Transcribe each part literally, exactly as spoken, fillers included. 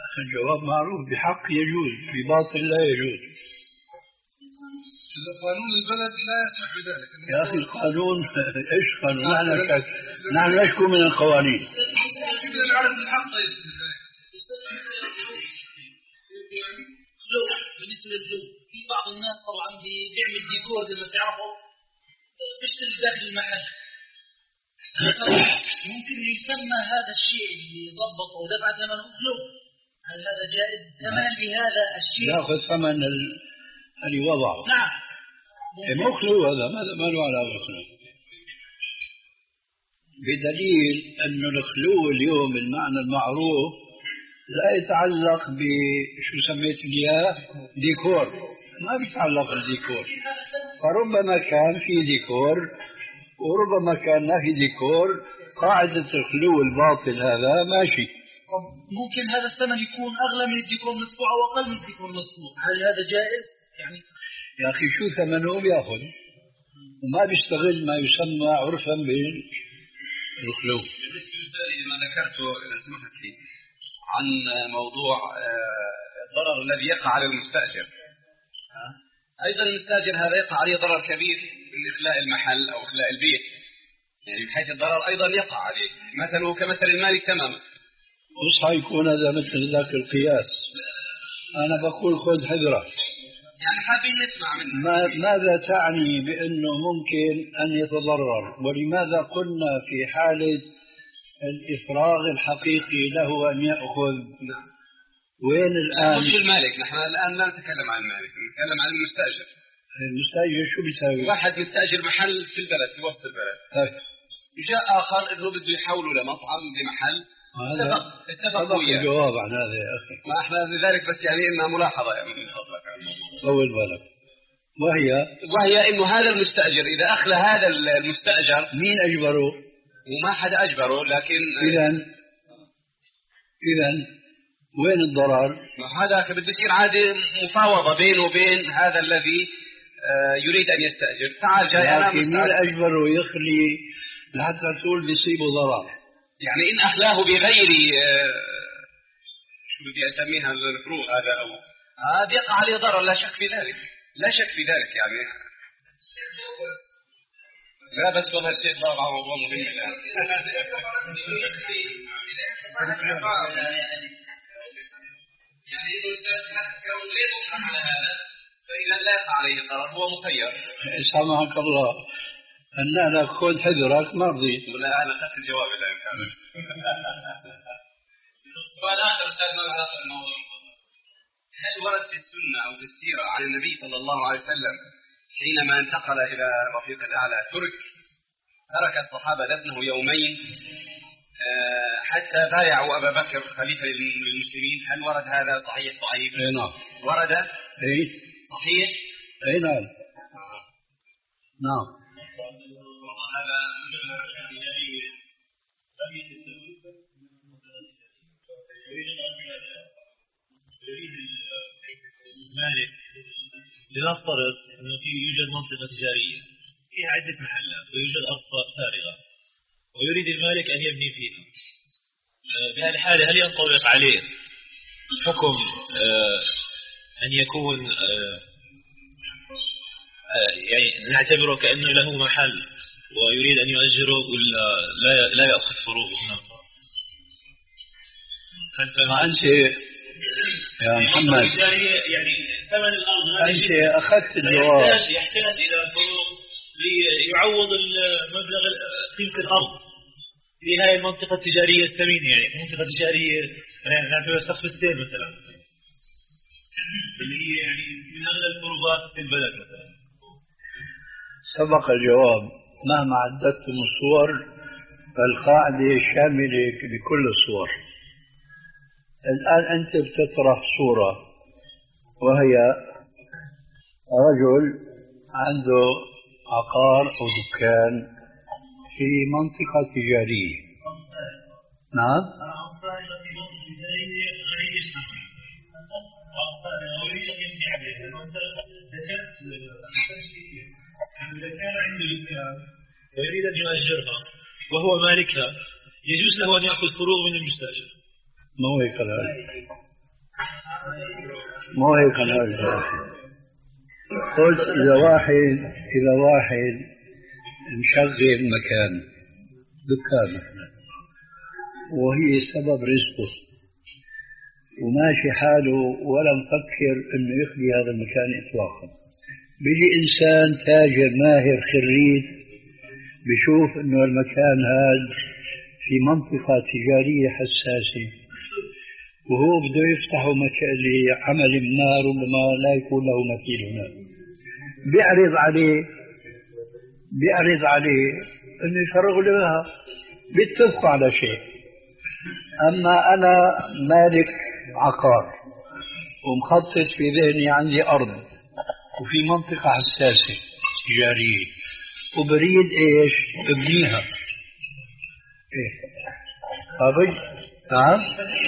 الجواب معروف، بحق يجوز، بباطل لا يجوز. قانون البلد لا يسمح بذلك يا أخي القانون إيش قانون؟ نحن شك... نحن نشكو من القوانين. بالنسبة للزوج في بعض الناس طبعا بيعمل ديكور زي ما بتعرفوا بيشتري داخل المحل. ممكن يسمى هذا الشيء اللي ظبطه ودفع ثمنه فلوس، هل هذا جائز؟ ثمن لهذا الشيء ياخذ ثمن ال... اللي وضعه. نعم مخلو هذا، ماذا ما له على مخلو، بدليل أن الخلو اليوم المعنى المعروف لا يتعلق بشو سميت إياه ديكور، ما بيتعلق بالديكور. فربما كان في ديكور وربما كان ما في ديكور، قاعدة الخلو الباطل هذا ماشي. ممكن هذا الثمن يكون أغلى من الديكور مدفوع أو أقل من الديكور مدفوع، هل هذا جائز؟ يعني يا أخي شو ثمنه بياخذ وما بيستغل ما يسمى عرفا بالخلو. بالنسبة لما ذكرته إذا سمحت لي عن موضوع الضرر الذي يقع على المستأجر، أيضا المستأجر هذا يقع عليه ضرر كبير من إخلاء المحل أو إخلاء البيت، يعني من حيث الضرر أيضا يقع عليه، مثله كمثل المالك تماما. وش حيكون هذا مثل ذاك القياس؟ أنا بقول خذ حذرك، يعني حابين نسمع منه. ما ماذا تعني بأنه ممكن أن يتضرر؟ ولماذا قلنا في حالة الإفراغ الحقيقي له أن يأخذ؟ نعم. وين الآن؟ مش المالك، نحن الآن لا نتكلم عن المالك، نتكلم عن المستأجر. المستأجر شو بيساوي؟ واحد مستأجر محل في البلد في وسط البلد، طيب. جاء آخر إنه بده يحوله لمطعم لمحل، اتفق اتفق وياه. الجواب عن هذا يا أخي. ما احنا لذلك بس يعني إنها ملاحظة يعني من فضلك. طول بالك. وهي وهي إنه هذا المستأجر إذا أخلى هذا المستأجر، مين أجبره؟ وما حدا أجبره، لكن إذا إذا وين الضرر؟ هذا بده يصير عادي مفاوضة بينه وبين هذا الذي يريد أن يستأجر. تعال جاي أنا مستأجر. مين أجبره يخلي لحتى تقول بيصيبه ضرر؟ يعني إن أخلاه بغير شو بدي أسميها الفروق هذا أو هذا يقع عليه ضرر، لا شك في ذلك، لا شك في ذلك. يعني لا بس والله الشيخ ضرب على موضوع مهم الآن. يعني إذا كانوا يطلع على هذا فإذا لا يقع عليه ضرر هو مخير. سامحك الله أن أنا خذ حذرك ما رضيت. ولا أنا أخذت الجواب الآن كامل. سؤال آخر أستاذ ما له علاقة بالموضوع. هل ورد في السنة أو في السيرة عن النبي صلى الله عليه وسلم حينما انتقل إلى رفيق الأعلى ترك ترك الصحابة دفنه يومين حتى بايعوا أبا بكر خليفة للمسلمين؟ هل ورد هذا صحيح ضعيف؟ أي نعم. ورد؟ أي صحيح؟ أي نعم. نعم. هذا مالك لنفترض أنه في يوجد منطقة تجارية فيها عدة محلات ويوجد أرض فارغة ويريد المالك أن يبني فيها. بهذه الحالة هل ينطبق عليه حكم أن يكون يعني نعتبره كأنه له محل ويريد أن يؤجره ولا لا لا يأخذ فروغه؟ ما أنت يا محمد يعني ثمن الأرض أنت أخذت الجواب. يحتاج يحتاج إلى فروغ ليعوض المبلغ قيمة الأرض في هذه المنطقة التجارية الثمينة، يعني منطقة تجارية يعني نعتبر سقف ستين مثلا اللي هي يعني من أغلى الفروضات في البلد مثلا. سبق الجواب. مهما عددتم الصور فالقاعدة شاملة لكل الصور. الآن أنت بتطرح صورة وهي رجل عنده عقار أو دكان في منطقة تجارية. نعم. إذا كان عنده دكان ويريد أن يؤجرها وهو مالكها يجوز له أن يأخذ فروغ من المستأجر. ما هو هيك الآن. مو هيك أنا أرجع. قلت إذا واحد إذا واحد مشغل مكان دكان مثلا وهي سبب رزقه وماشي حاله ولا مفكر إنه يخلي هذا المكان إطلاقا، بيجي إنسان تاجر ماهر خريج بشوف إنه المكان هذا في منطقة تجارية حساسة وهو بده يفتحه مكان لعمل ما ربما لا يكون له مثيل هناك، بيعرض عليه بيعرض عليه انه يفرغ لها، بيتفقوا على شيء. اما انا مالك عقار ومخطط في ذهني عندي ارض وفي منطقة حساسة تجارية وبريد ايش ابنيها ايه أبي نعم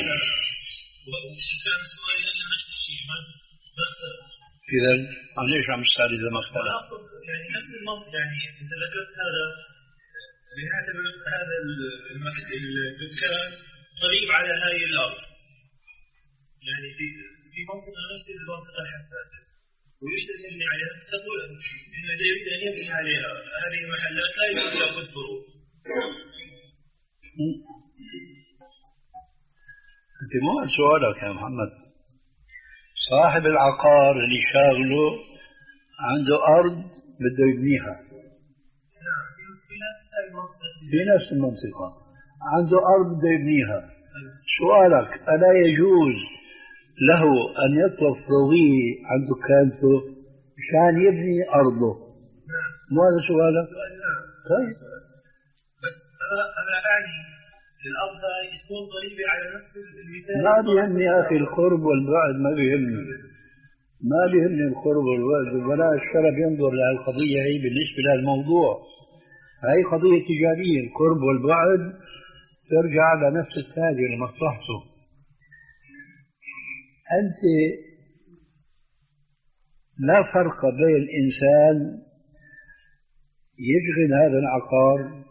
إذا عن إيش عم تسأل إذا ما اختلف؟ يعني نفس المنطق، يعني أنت ذكرت هذا بنعتبر هذا الدكان قريب على هاي الأرض، يعني في في منطقة نفس المنطقة الحساسة ويريد أن يبني عليها، تقول إنه إذا يريد أن يبني عليها هذه المحلات لا يمكن يأخذ فروض. أنت مو سؤالك يا محمد. صاحب العقار اللي شاغله عنده أرض بده يبنيها في نفس المنطقة، عنده أرض بده يبنيها. سؤالك ألا يجوز له أن يطلب فروضية عن دكانته مشان يبني أرضه؟ مو هذا سؤالك؟ طيب بس أنا أنا أعني الأرض تكون قريبة على نفس المثال. ما بيهمني يا أخي القرب والبعد، ما بيهمني ما بيهمني القرب والبعد، ولا الشرف ينظر لهالقضية هي بالنسبة للموضوع. هاي قضية تجارية، القرب والبعد ترجع لنفس التاجر لمصلحته. أنت لا فرق بين إنسان يشغل هذا العقار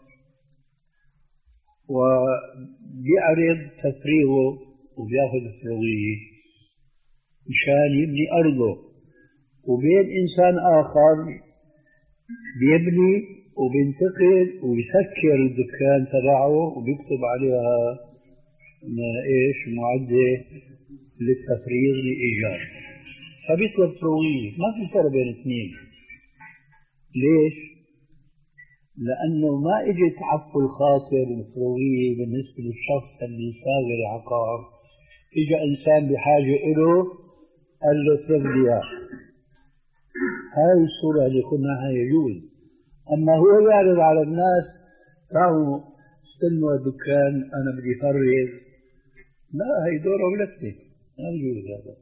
وبيعرض تفريغه وبياخذ الفروضية مشان يبني أرضه، وبين إنسان آخر بيبني وبينتقل وبيسكر الدكان تبعه وبيكتب عليها إيش معدة للتفريغ لإيجار، فبيطلب فروضية. ما في فرق بين الاثنين. ليش؟ لأنه ما إجي تعفو الخاطر الفروضية بالنسبة للشخص اللي شاغل العقار، إجا إنسان بحاجة إله قال له اطلب لي إياه. هاي الصورة اللي قلناها يجوز. أما هو يعرض على الناس تعالوا استنوا الدكان أنا بدي فرغ، لا هي دورة ولتة، ما يجوز هذا.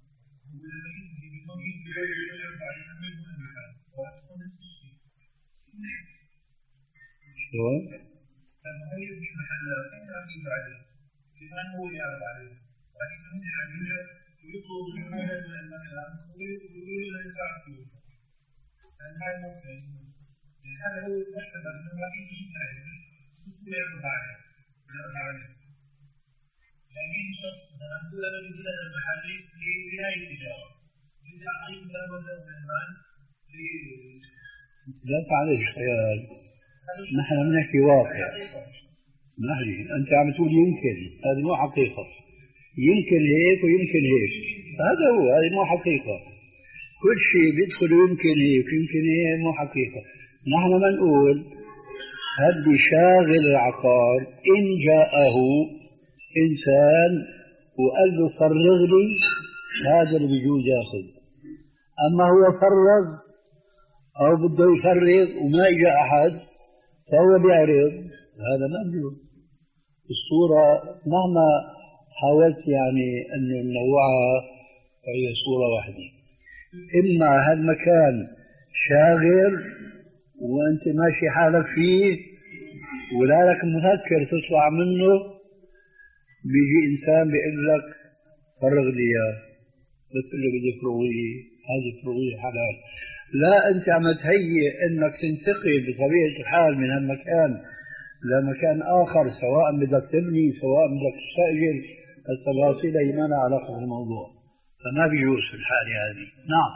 شلون؟ المهيئ مش محلات ما في بعده كمان هو يعرض عليه، لكن هم يعملوا ويطلبوا من هذا المكان ويقولوا له يدفع فلوس. هذا ممكن هذا هو المشكلة إنه ما في شيء ثاني بس هو يعرض عليه يعرض عليه. يعني شخص نقول أنا بدي هذا المحل لنهاية التجارة، بدي أعطيه مثلا مبلغ من المال لا تعرف خيال، نحن بنحكي واقع. نحن أنت عم تقول يمكن، هذه مو حقيقة. يمكن هيك ويمكن هيك، هذا هو، هذه مو حقيقة. كل شيء بيدخل يمكن هيك ويمكن هيك، مو حقيقة. نحن ما نقول هذا شاغل العقار إن جاءه إنسان وقال له فرغ لي، هذا اللي بيجوز ياخذ. أما هو فرغ أو بده يفرغ وما إجا أحد فهو بيعرض، هذا ما بيجوز. الصورة مهما حاولت يعني أن ننوعها هي صورة واحدة. إما هالمكان شاغل وأنت ماشي حالك فيه ولا لك مفكر تطلع منه، بيجي إنسان بيقول لك فرغ لي إياه، بتقول له بدي فروضية، هذه فروضية حلال. لا أنت عم تهيئ أنك تنتقل بطبيعة الحال من هالمكان لمكان آخر، سواء بدك تبني سواء بدك تستأجر، التفاصيل ما لها علاقة بالموضوع، فما بيجوز في الحالة هذه. نعم.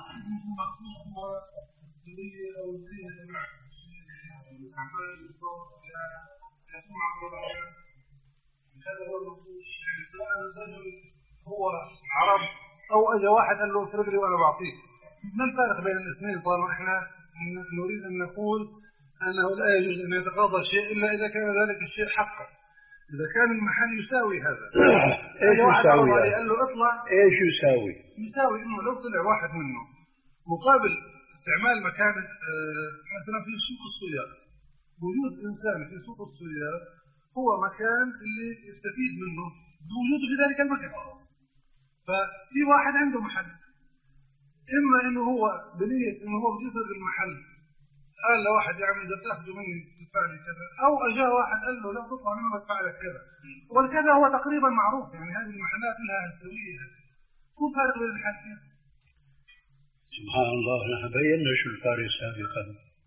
هو عرب او اجى واحد قال له افرض لي وانا بعطيك. ما الفارق بين الاثنين؟ طالما احنا نريد ان نقول انه لا يجوز ان يتقاضى شيء الا اذا كان ذلك الشيء حقا. اذا كان المحل يساوي هذا. ايش يساوي؟ قال له اطلع. ايش يساوي؟ يساوي انه لو طلع واحد منه مقابل استعمال مكان مثلا في سوق السيارة، وجود انسان في سوق السيارة هو مكان اللي يستفيد منه بوجوده في ذلك المكان. ففي واحد عنده محل، اما انه هو بنية انه هو بده يسرق المحل، قال لواحد يا عم اذا تاخذوا مني تدفع لي كذا، او اجاه واحد قال له لا تطلع منه بدفع لك كذا. والكذا هو تقريبا معروف، يعني هذه المحلات لها السويه، مو فارق بين الحالتين. سبحان الله، نحن بينا شو الفارق سابقا.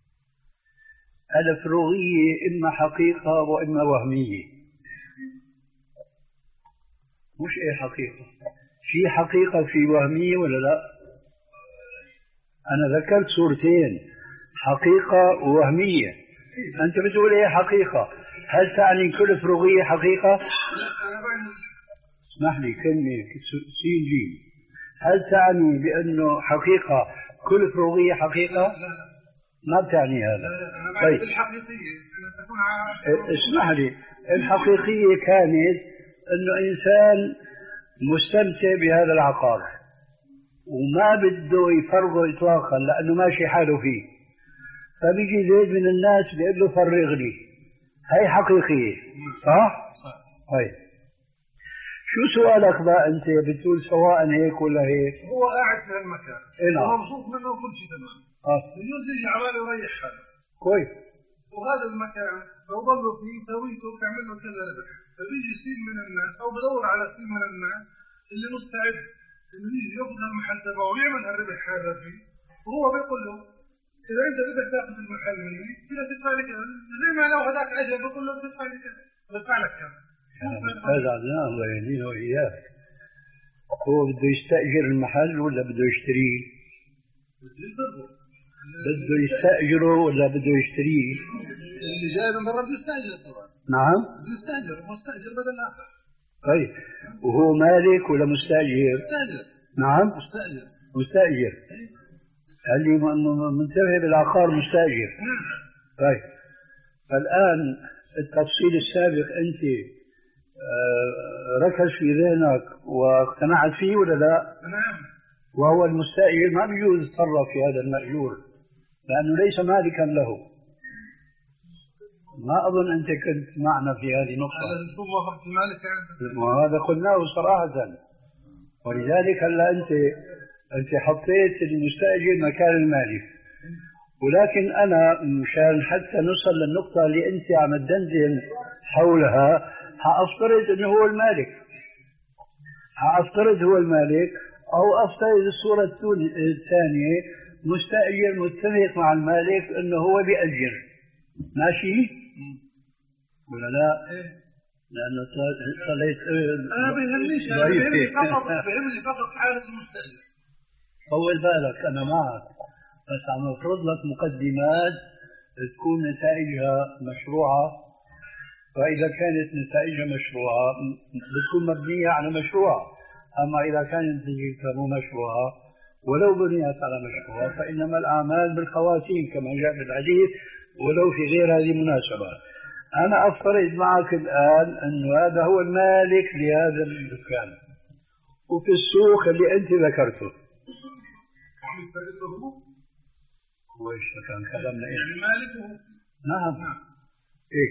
الفروغية اما حقيقة واما وهمية، مش ايه حقيقة. في حقيقة في وهمية ولا لا؟ انا ذكرت صورتين، حقيقة ووهمية. انت بتقول ايه حقيقة؟ هل تعني كل فروغية حقيقة؟ اسمح لي كلمة سين جيم. هل تعني بانه حقيقة كل فروغية حقيقة؟ ما بتعني هذا. طيب الحقيقية اسمح لي، الحقيقية كانت انه انسان مستمتع بهذا العقار وما بده يفرغه اطلاقا لانه ماشي حاله فيه، فبيجي زيد من الناس بيقول له فرغ لي. هي حقيقية صح؟ صح. طيب شو سؤالك بقى انت؟ بتقول سواء هيك ولا هيك؟ هو قاعد في هالمكان هو مبسوط منه وكل شيء تمام، اه يجوز يجي عباله يريح حاله كويس، وهذا المكان لو ضلوا فيه سويته بتعمل له كذا ربح، فبيجي يصير من الناس او بدور على يصير من الناس اللي مستعد انه يجي ياخذ المحل تبعه ويعمل هالربح هذا فيه، وهو بيقول له اذا انت بدك تاخذ المحل مني بدك تدفع لي كذا، زي ما لو هذاك اجى بقول له بدفع لي كذا بدفع لك كذا. هذا عدنان الله يهدينا واياك. هو بده يستاجر المحل ولا بده يشتريه؟ بده يستاجره ولا بده يشتريه؟ اللي جاي من برا بده يستاجر طبعا. نعم بده يستاجر، مستاجر بدل اخر. طيب وهو مالك ولا مستاجر؟ مستاجر. نعم مستاجر. مستاجر. اللي منتبه بالعقار مستاجر. طيب فالآن التفصيل السابق أنت ركز في ذهنك واقتنعت فيه ولا لا؟ نعم. وهو المستأجر ما بيجوز يتصرف في هذا المأجور لأنه ليس مالكا له. ما أظن أنت كنت معنا في هذه النقطة. هذا شو وافقت المالك يعني؟ وهذا قلناه صراحة، ولذلك هلا أنت أنت حطيت المستأجر مكان المالك، ولكن أنا مشان حتى نصل للنقطة اللي أنت عم تدندن حولها حأفترض أنه هو المالك، حأفترض هو المالك، أو أفترض الصورة الثانية مستأجر متفق مع المالك أنه هو بيأجر. ماشي؟ ولا لا؟ لأنه صليت أنا بيهمنيش، أنا بيهمني فقط بيهمني فقط حالة المستأجر. طول بالك أنا معك، بس عم أفرض لك مقدمات تكون نتائجها مشروعة، فإذا كانت نتائجها مشروعة بتكون مبنية على مشروع، أما إذا كانت نتيجتها مو مشروعة ولو بنيت على مشروع فإنما الأعمال بالخواتيم كما جاء في الحديث ولو في غير هذه المناسبات. أنا أفترض معك الآن أن هذا هو المالك لهذا الدكان وفي السوق اللي أنت ذكرته. وإيش كان كلامنا إيه؟ يعني مالكه. نعم. إيه.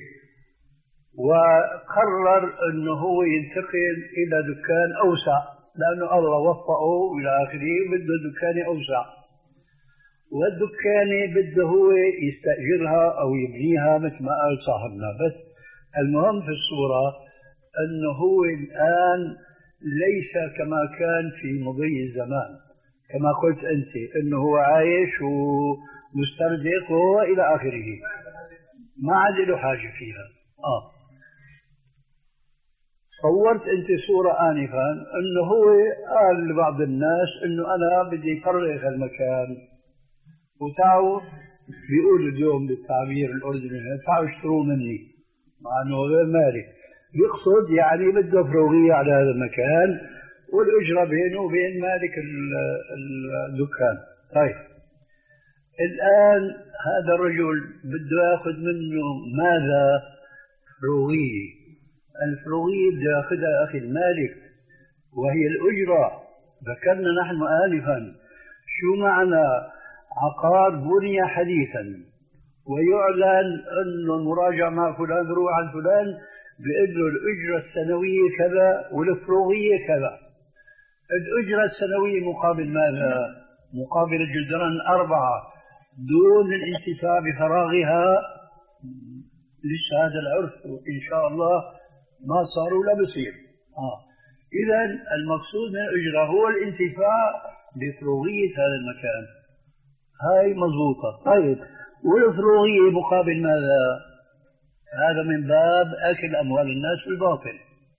وقرر أنه هو ينتقل إلى دكان أوسع لأنه الله وفقه إلى آخره بده دكان أوسع، والدكانة بده هو يستأجرها أو يبنيها مثل ما قال صاحبنا. بس المهم في الصورة أنه هو الآن ليس كما كان في مضي الزمان كما قلت أنت أنه هو عايش ومسترزق وهو إلى آخره، ما عاد له حاجة فيها. آه صورت أنت صورة آنفا أنه هو قال لبعض الناس أنه أنا بدي أفرغ المكان، وتعوا بيقولوا اليوم بالتعبير الأردني تعوا اشتروا مني، مع أنه غير مالك، يقصد يعني بده فروغية على هذا المكان والأجرة بينه وبين مالك الدكان. طيب الآن هذا الرجل بده يأخذ منه ماذا؟ فروغية. الفروغية بده يأخذها أخي المالك وهي الأجرة. ذكرنا نحن آنفا شو معنى عقار بني حديثا ويعلن أنه المراجعة مع فلان روح عن فلان بأنه الأجرة السنوية كذا والفروغية كذا. الأجرة السنوية مقابل ماذا؟ مقابل الجدران أربعة دون الانتفاع بفراغها. لسه هذا العرف إن شاء الله ما صار ولا بصير. آه. إذا المقصود من الأجرة هو الانتفاع بفروغية هذا المكان. هاي مضبوطة. طيب والفروغية مقابل ماذا؟ هذا من باب أكل أموال الناس بالباطل.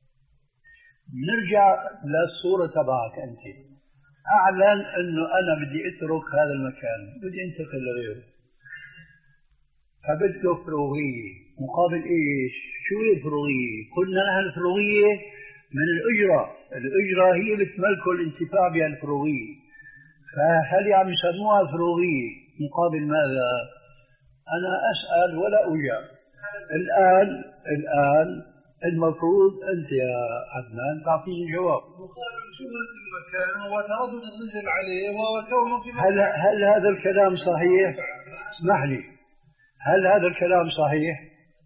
نرجع للصورة تبعك أنت. أعلن أنه أنا بدي أترك هذا المكان، بدي أنتقل لغيره، فبده فروغية مقابل إيش؟ شو هي الفروغية؟ قلنا لها الفروغية من الأجرة. الأجرة هي اللي تملكه الانتفاع بها الفروغية. فهل عم يسموها فروغية مقابل ماذا؟ أنا أسأل ولا أجاب. الآن الآن المفروض أنت يا عدنان تعطيني جواب. مقابل شغلة المكان وتردد الرجل عليه وكونه في هل هل هذا الكلام صحيح؟ اسمح لي، هل هذا الكلام صحيح؟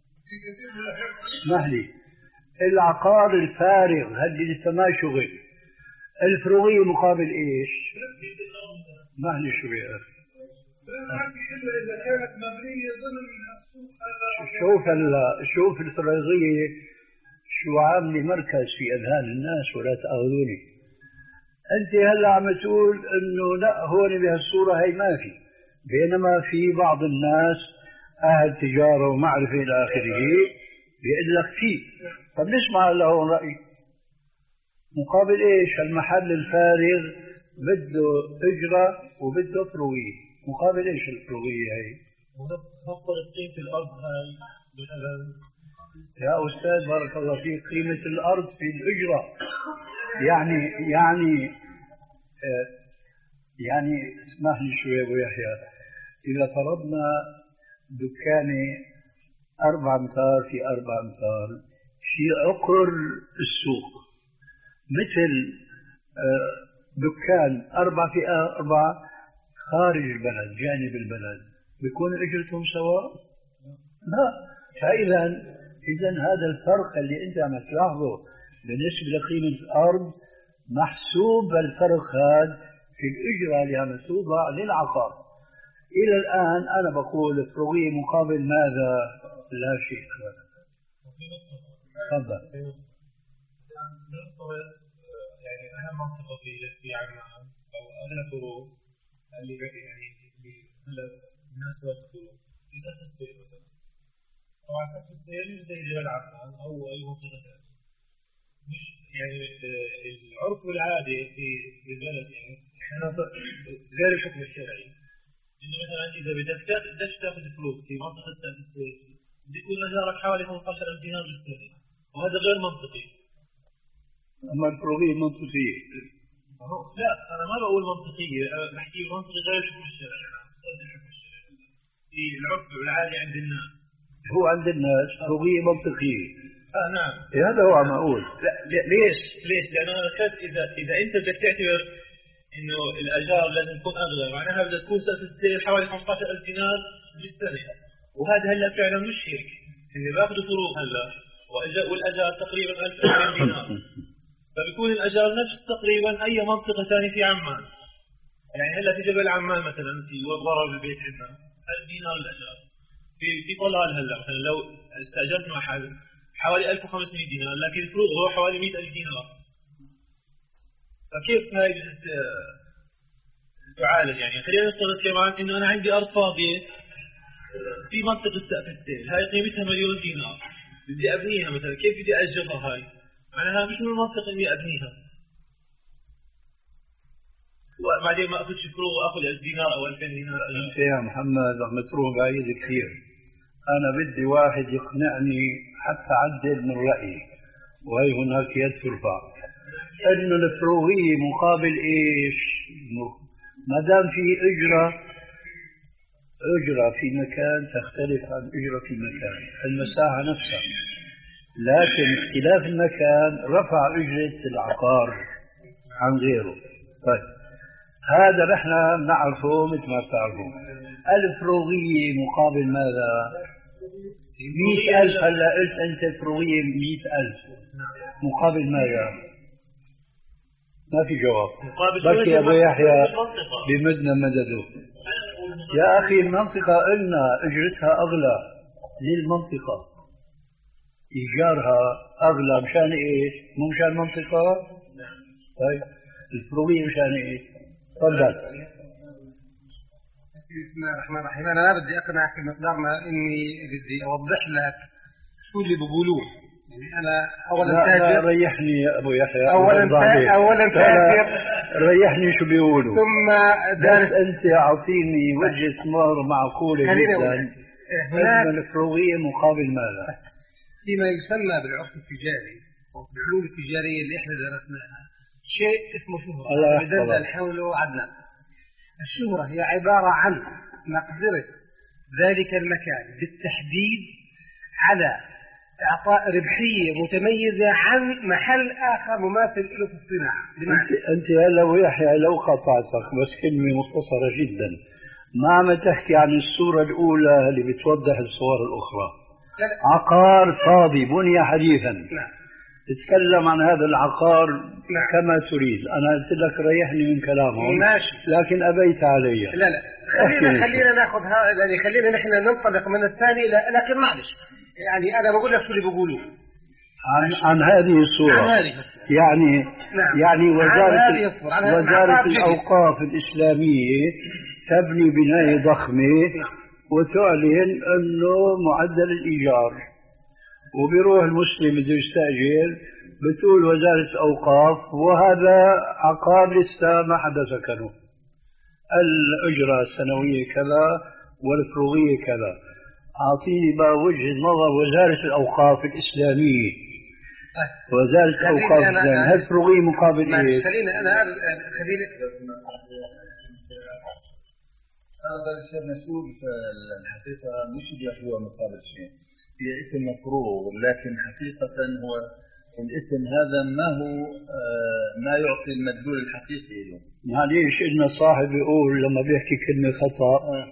اسمح لي، العقار الفارغ هل لسه ما شغل، الفروغية مقابل ايش؟ اسمح لي شوي يا اخي. إلا إذا كانت مبنية ضمن شوف شوف الفروغية شو عاملة مركز في أذهان الناس ولا تأخذوني. أنت هلا عم تقول إنه لا هون بهالصورة هي ما في، بينما في بعض الناس أهل تجارة ومعرفة إلى آخره بيقول لك في. طب نسمع هلا هون رأي مقابل إيش؟ المحل الفارغ بده أجرة وبده فروغية، مقابل إيش الفروغية هي؟ نفضل قيمة الأرض هاي مثلا. يا أستاذ بارك الله فيك، قيمة الأرض في الأجرة يعني يعني آه يعني اسمح لي شوي أبو يحيى، إذا فرضنا دكاني أربع أمتار في أربع أمتار في عقر السوق، مثل آه دكان أربع في أربع خارج البلد جانب البلد، بيكون أجرتهم سواء؟ لا. فإذا إذا هذا الفرق اللي أنت عم تلاحظه بالنسبة لقيمة الأرض محسوب الفرق هذا في الأجرة اللي عم توضع للعقار. إلى الآن أنا بقول الفروغية مقابل ماذا؟ لا شيء أبدا. تفضل. يعني أهم منطقة في في عمان أو أغلى فروع اللي يعني اللي الناس يدخلوا في سقف السير مثلا. طبعا سقف السير مش زي جبل عمان أو أي منطقة ثانية. مش يعني العرف العادي في في البلد يعني إحنا غير الحكم الشرعي. إنه مثلا إذا بدك بدك تأخذ فلوس في منطقة سقف السير بدك يكون مجارك حوالي خمسة عشر ألف دينار بالسنة، وهذا غير منطقي. أما الفروغية منطقية. لا أنا ما بقول منطقية، أنا بحكي منطقي غير الحكم الشرعي. أنا أقصد الحكم الشرعي في العرف العادي عند الناس. هو عند الناس فروغية منطقية. آه نعم. هذا هو عم أقول. لا ليش؟ ليش؟ لأنه أنا ذكرت إذا إذا أنت بدك تعتبر إنه الأجار لازم تكون أغلى، معناها بدها تكون سقف السير حوالي خمسة عشر ألف دينار بالسنة، وهذا هلا فعلا مش هيك. اللي باخذوا فروغ هلا والأجار تقريبا ألف دينار. فبيكون الأجار نفس تقريبا أي منطقة ثانية في عمان. يعني هلا في جبل عمان مثلا في ورا البيت عندنا ألف دينار الأجار. في في طلال هلا مثلا لو استأجرت محل حوالي ألف وخمسمائة دينار، لكن الفروغ هو حوالي مئة ألف دينار. فكيف هاي تعالج؟ يعني خلينا نفترض كمان إنه أنا عندي أرض فاضية في منطقة سقف السيل، هاي قيمتها مليون دينار، بدي أبنيها مثلا، كيف بدي أجرها هاي؟ معناها مش من المنطق إني أبنيها وبعدين ما أخذش فروغ وأخذ ألف دينار أو ألفين دينار. أنت يا محمد عم تروح بعيد كثير. أنا بدي واحد يقنعني حتى عدل من رأيي، وهي هناك يد ترفع إنه الفروغية مقابل إيش؟ ما دام في أجرة، أجرة في مكان تختلف عن أجرة في مكان، المساحة نفسها، لكن اختلاف المكان رفع أجرة العقار عن غيره. طيب هذا نحن نعرفه مثل ما بتعرفون. الفروغية مقابل ماذا؟ مئة ألف. هلا قلت أنت فروغية مئة ألف مقابل ماذا؟ ما في جواب. بس يا أبو يحيى بمدنا مدده. يا أخي المنطقة قلنا أجرتها أغلى للمنطقة، إيجارها أغلى مشان إيش؟ مو مشان المنطقة؟ طيب الفروغية مشان إيش؟ تفضل. بسم الله الرحمن الرحيم. أنا لا بدي أقنعك بمقدارنا إني بدي أوضح لك شو اللي بقولوه. يعني أنا أولا تاجر. ريحني يا أبو يحيى. أولا تاجر. أولا تاجر. ريحني شو بيقولوا. ثم بس أنت أعطيني وجهة نظر معقولة جدا. هناك الفروغية مقابل ماذا؟ فيما يسمى بالعرف التجاري أو بالعلوم التجارية اللي إحنا درسناها شيء اسمه شهرة. بدل الحول وعدنان. الشهرة هي عبارة عن مقدرة ذلك المكان بالتحديد على إعطاء ربحية متميزة عن محل آخر مماثل له في الصناعة. أنت, أنت هلا ويحيى لو قطعتك بس كلمة مختصرة جدا، ما عم تحكي عن الصورة الأولى اللي بتوضح الصور الأخرى. عقار فاضي بني حديثا. نعم. تتكلم عن هذا العقار. نعم. كما تريد. أنا قلت لك ريحني من كلامهم. ماشي. لكن أبيت علي. لا لا خلينا خلينا ناخذ هذا، يعني خلينا نحن ننطلق من الثاني إلى، لكن معلش يعني أنا بقول لك شو اللي بقولوه عن عن هذه الصورة. عن هذه. يعني نعم. يعني وزارة عن هذه الصورة. عن وزارة الأوقاف الإسلامية تبني بناية ضخمة وتعلن إنه معدل الإيجار، وبيروح المسلم بده يستأجر بتقول وزارة الأوقاف وهذا عقار لسه ما حدا سكنه، الأجرة السنوية كذا والفروغية كذا. أعطيني بقى وجهة نظر وزارة الأوقاف الإسلامية. وزارة الأوقاف الإسلامية هل فروغية مقابل إيه؟ خليني أنا خليني هذا الشيء مسؤول في الحقيقة مش هو مقابل شيء، هي اسم مفروغ، لكن حقيقة هو الاسم هذا ما هو آه ما يعطي المدلول الحقيقي له. معليش إن صاحب يقول لما بيحكي كلمة خطأ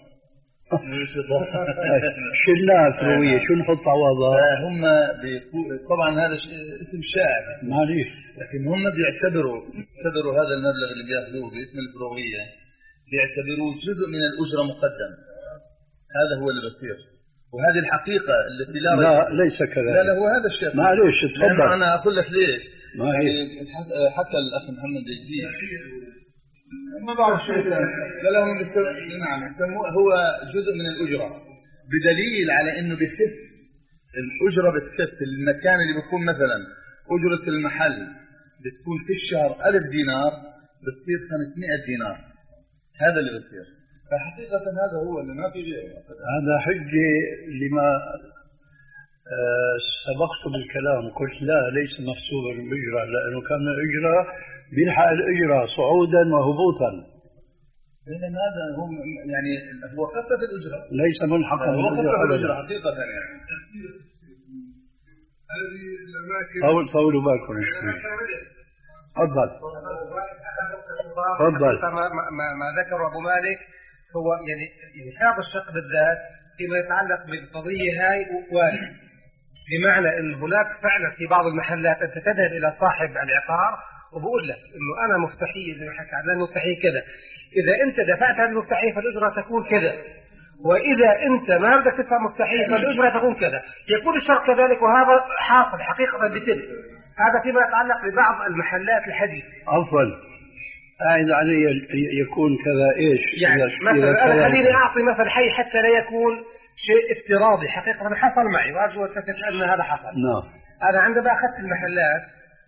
شلناها فروغية شو نحط عوضها؟ هم طبعا هذا اسم شائع معليش، لكن هم بيعتبروا بيعتبروا هذا المبلغ اللي بياخذوه باسم الفروغية بيعتبروه جزء من الأجرة مقدم. هذا هو اللي بصير، وهذه الحقيقة التي لا لا ليس كذلك. لا لا هو هذا الشيء. معليش تفضل. أنا أقول لك ليش. يعني حكى الأخ محمد يزيد ما بعرف شو لا لا هم نعم هو جزء من الأجرة، بدليل على إنه بخف الأجرة، بتخف المكان اللي بيكون مثلا أجرة المحل بتكون في الشهر ألف دينار بتصير خمسمائة دينار. هذا اللي بصير. فحقيقة هذا هو اللي ما في غيره. هذا حجة لما آه سبقت بالكلام، قلت لا ليس محسوبا بالأجرة، لأنه كان الأجرة بيلحق الأجرة صعودا وهبوطا. إذن هذا هم يعني هو خفف الأجرة ليس ملحقا هو خفف الأجرة حقيقة يعني. هذه الأماكن طول طولوا بالكم تفضل تفضل. ما, ما, ما ذكر أبو مالك هو يعني يعني هذا الشق بالذات فيما يتعلق بالقضية هاي وارد، بمعنى أن هناك فعلا في بعض المحلات أنت تذهب إلى صاحب العقار وبقول لك إنه أنا مفتاحية زي ما حكى عن مفتاحية كذا، إذا أنت دفعت هذه المفتاحية فالأجرة تكون كذا، وإذا أنت ما بدك تدفع مفتاحية فالأجرة تكون كذا، يكون الشرط كذلك، وهذا حاصل حقيقة بتم. هذا فيما يتعلق ببعض المحلات الحديثة. أفضل أعد علي يكون كذا إيش يعني مثلا أنا خليني أعطي مثل حي حتى لا يكون شيء افتراضي، حقيقة حصل معي وأرجو أن أن هذا حصل. نعم. أنا عندما أخذت المحلات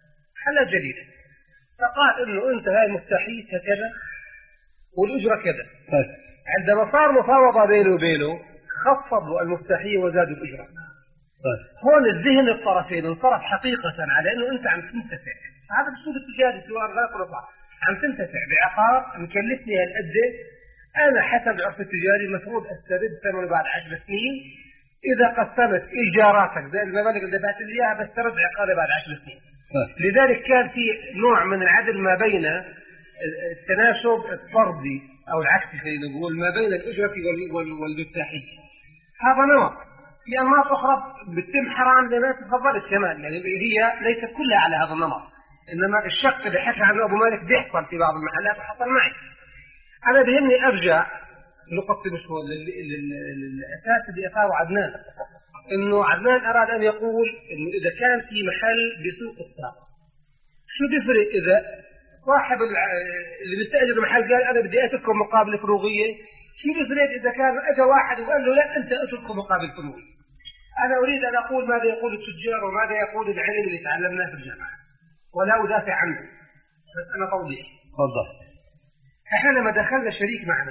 محلات جديدة، فقال إنه أنت هاي مفتاحيتها كذا والأجرة كذا. عندما صار مفاوضة بينه وبينه خفضوا المفتاحية وزادوا الأجرة. هون الذهن الطرفين انصرف حقيقة على إنه أنت عم تنتفع. هذا بالسوق التجاري سواء غلط ولا صح، عم تنتفع بعقار مكلفني هالقد، أنا حسب العرف التجاري المفروض أسترد ثمنه بعد عشر سنين. إذا قسمت إيجاراتك زي المبالغ اللي دفعت لي إياها بسترد عقاري بعد عشر سنين. لذلك كان في نوع من العدل ما بين التناسب الطردي أو العكسي خلينا نقول ما بين الأجرة والمفتاحية. هذا نمط. في أنماط أخرى بتتم حرام لما تفضلت كمان، يعني هي ليست كلها على هذا النمط، إنما الشق اللي حكى عنه أبو مالك بيحصل في بعض المحلات وحصل معي. أنا بهمني أرجع نقطة مشهور للأساس اللي أثاره عدنان، إنه عدنان أراد أن يقول إنه إذا كان في محل بسوق الساقة شو بيفرق إذا صاحب اللي بيستأجر المحل قال أنا بدي أتركه مقابل فروغية، شو بيفرق إذا كان أجا واحد وقال له لا أنت أتركه مقابل فروغية. أنا أريد أن أقول ماذا يقول التجار وماذا يقول العلم اللي تعلمناه في الجامعة ولا أدافع عنه، بس أنا توضيح. تفضل. إحنا لما دخلنا شريك معنا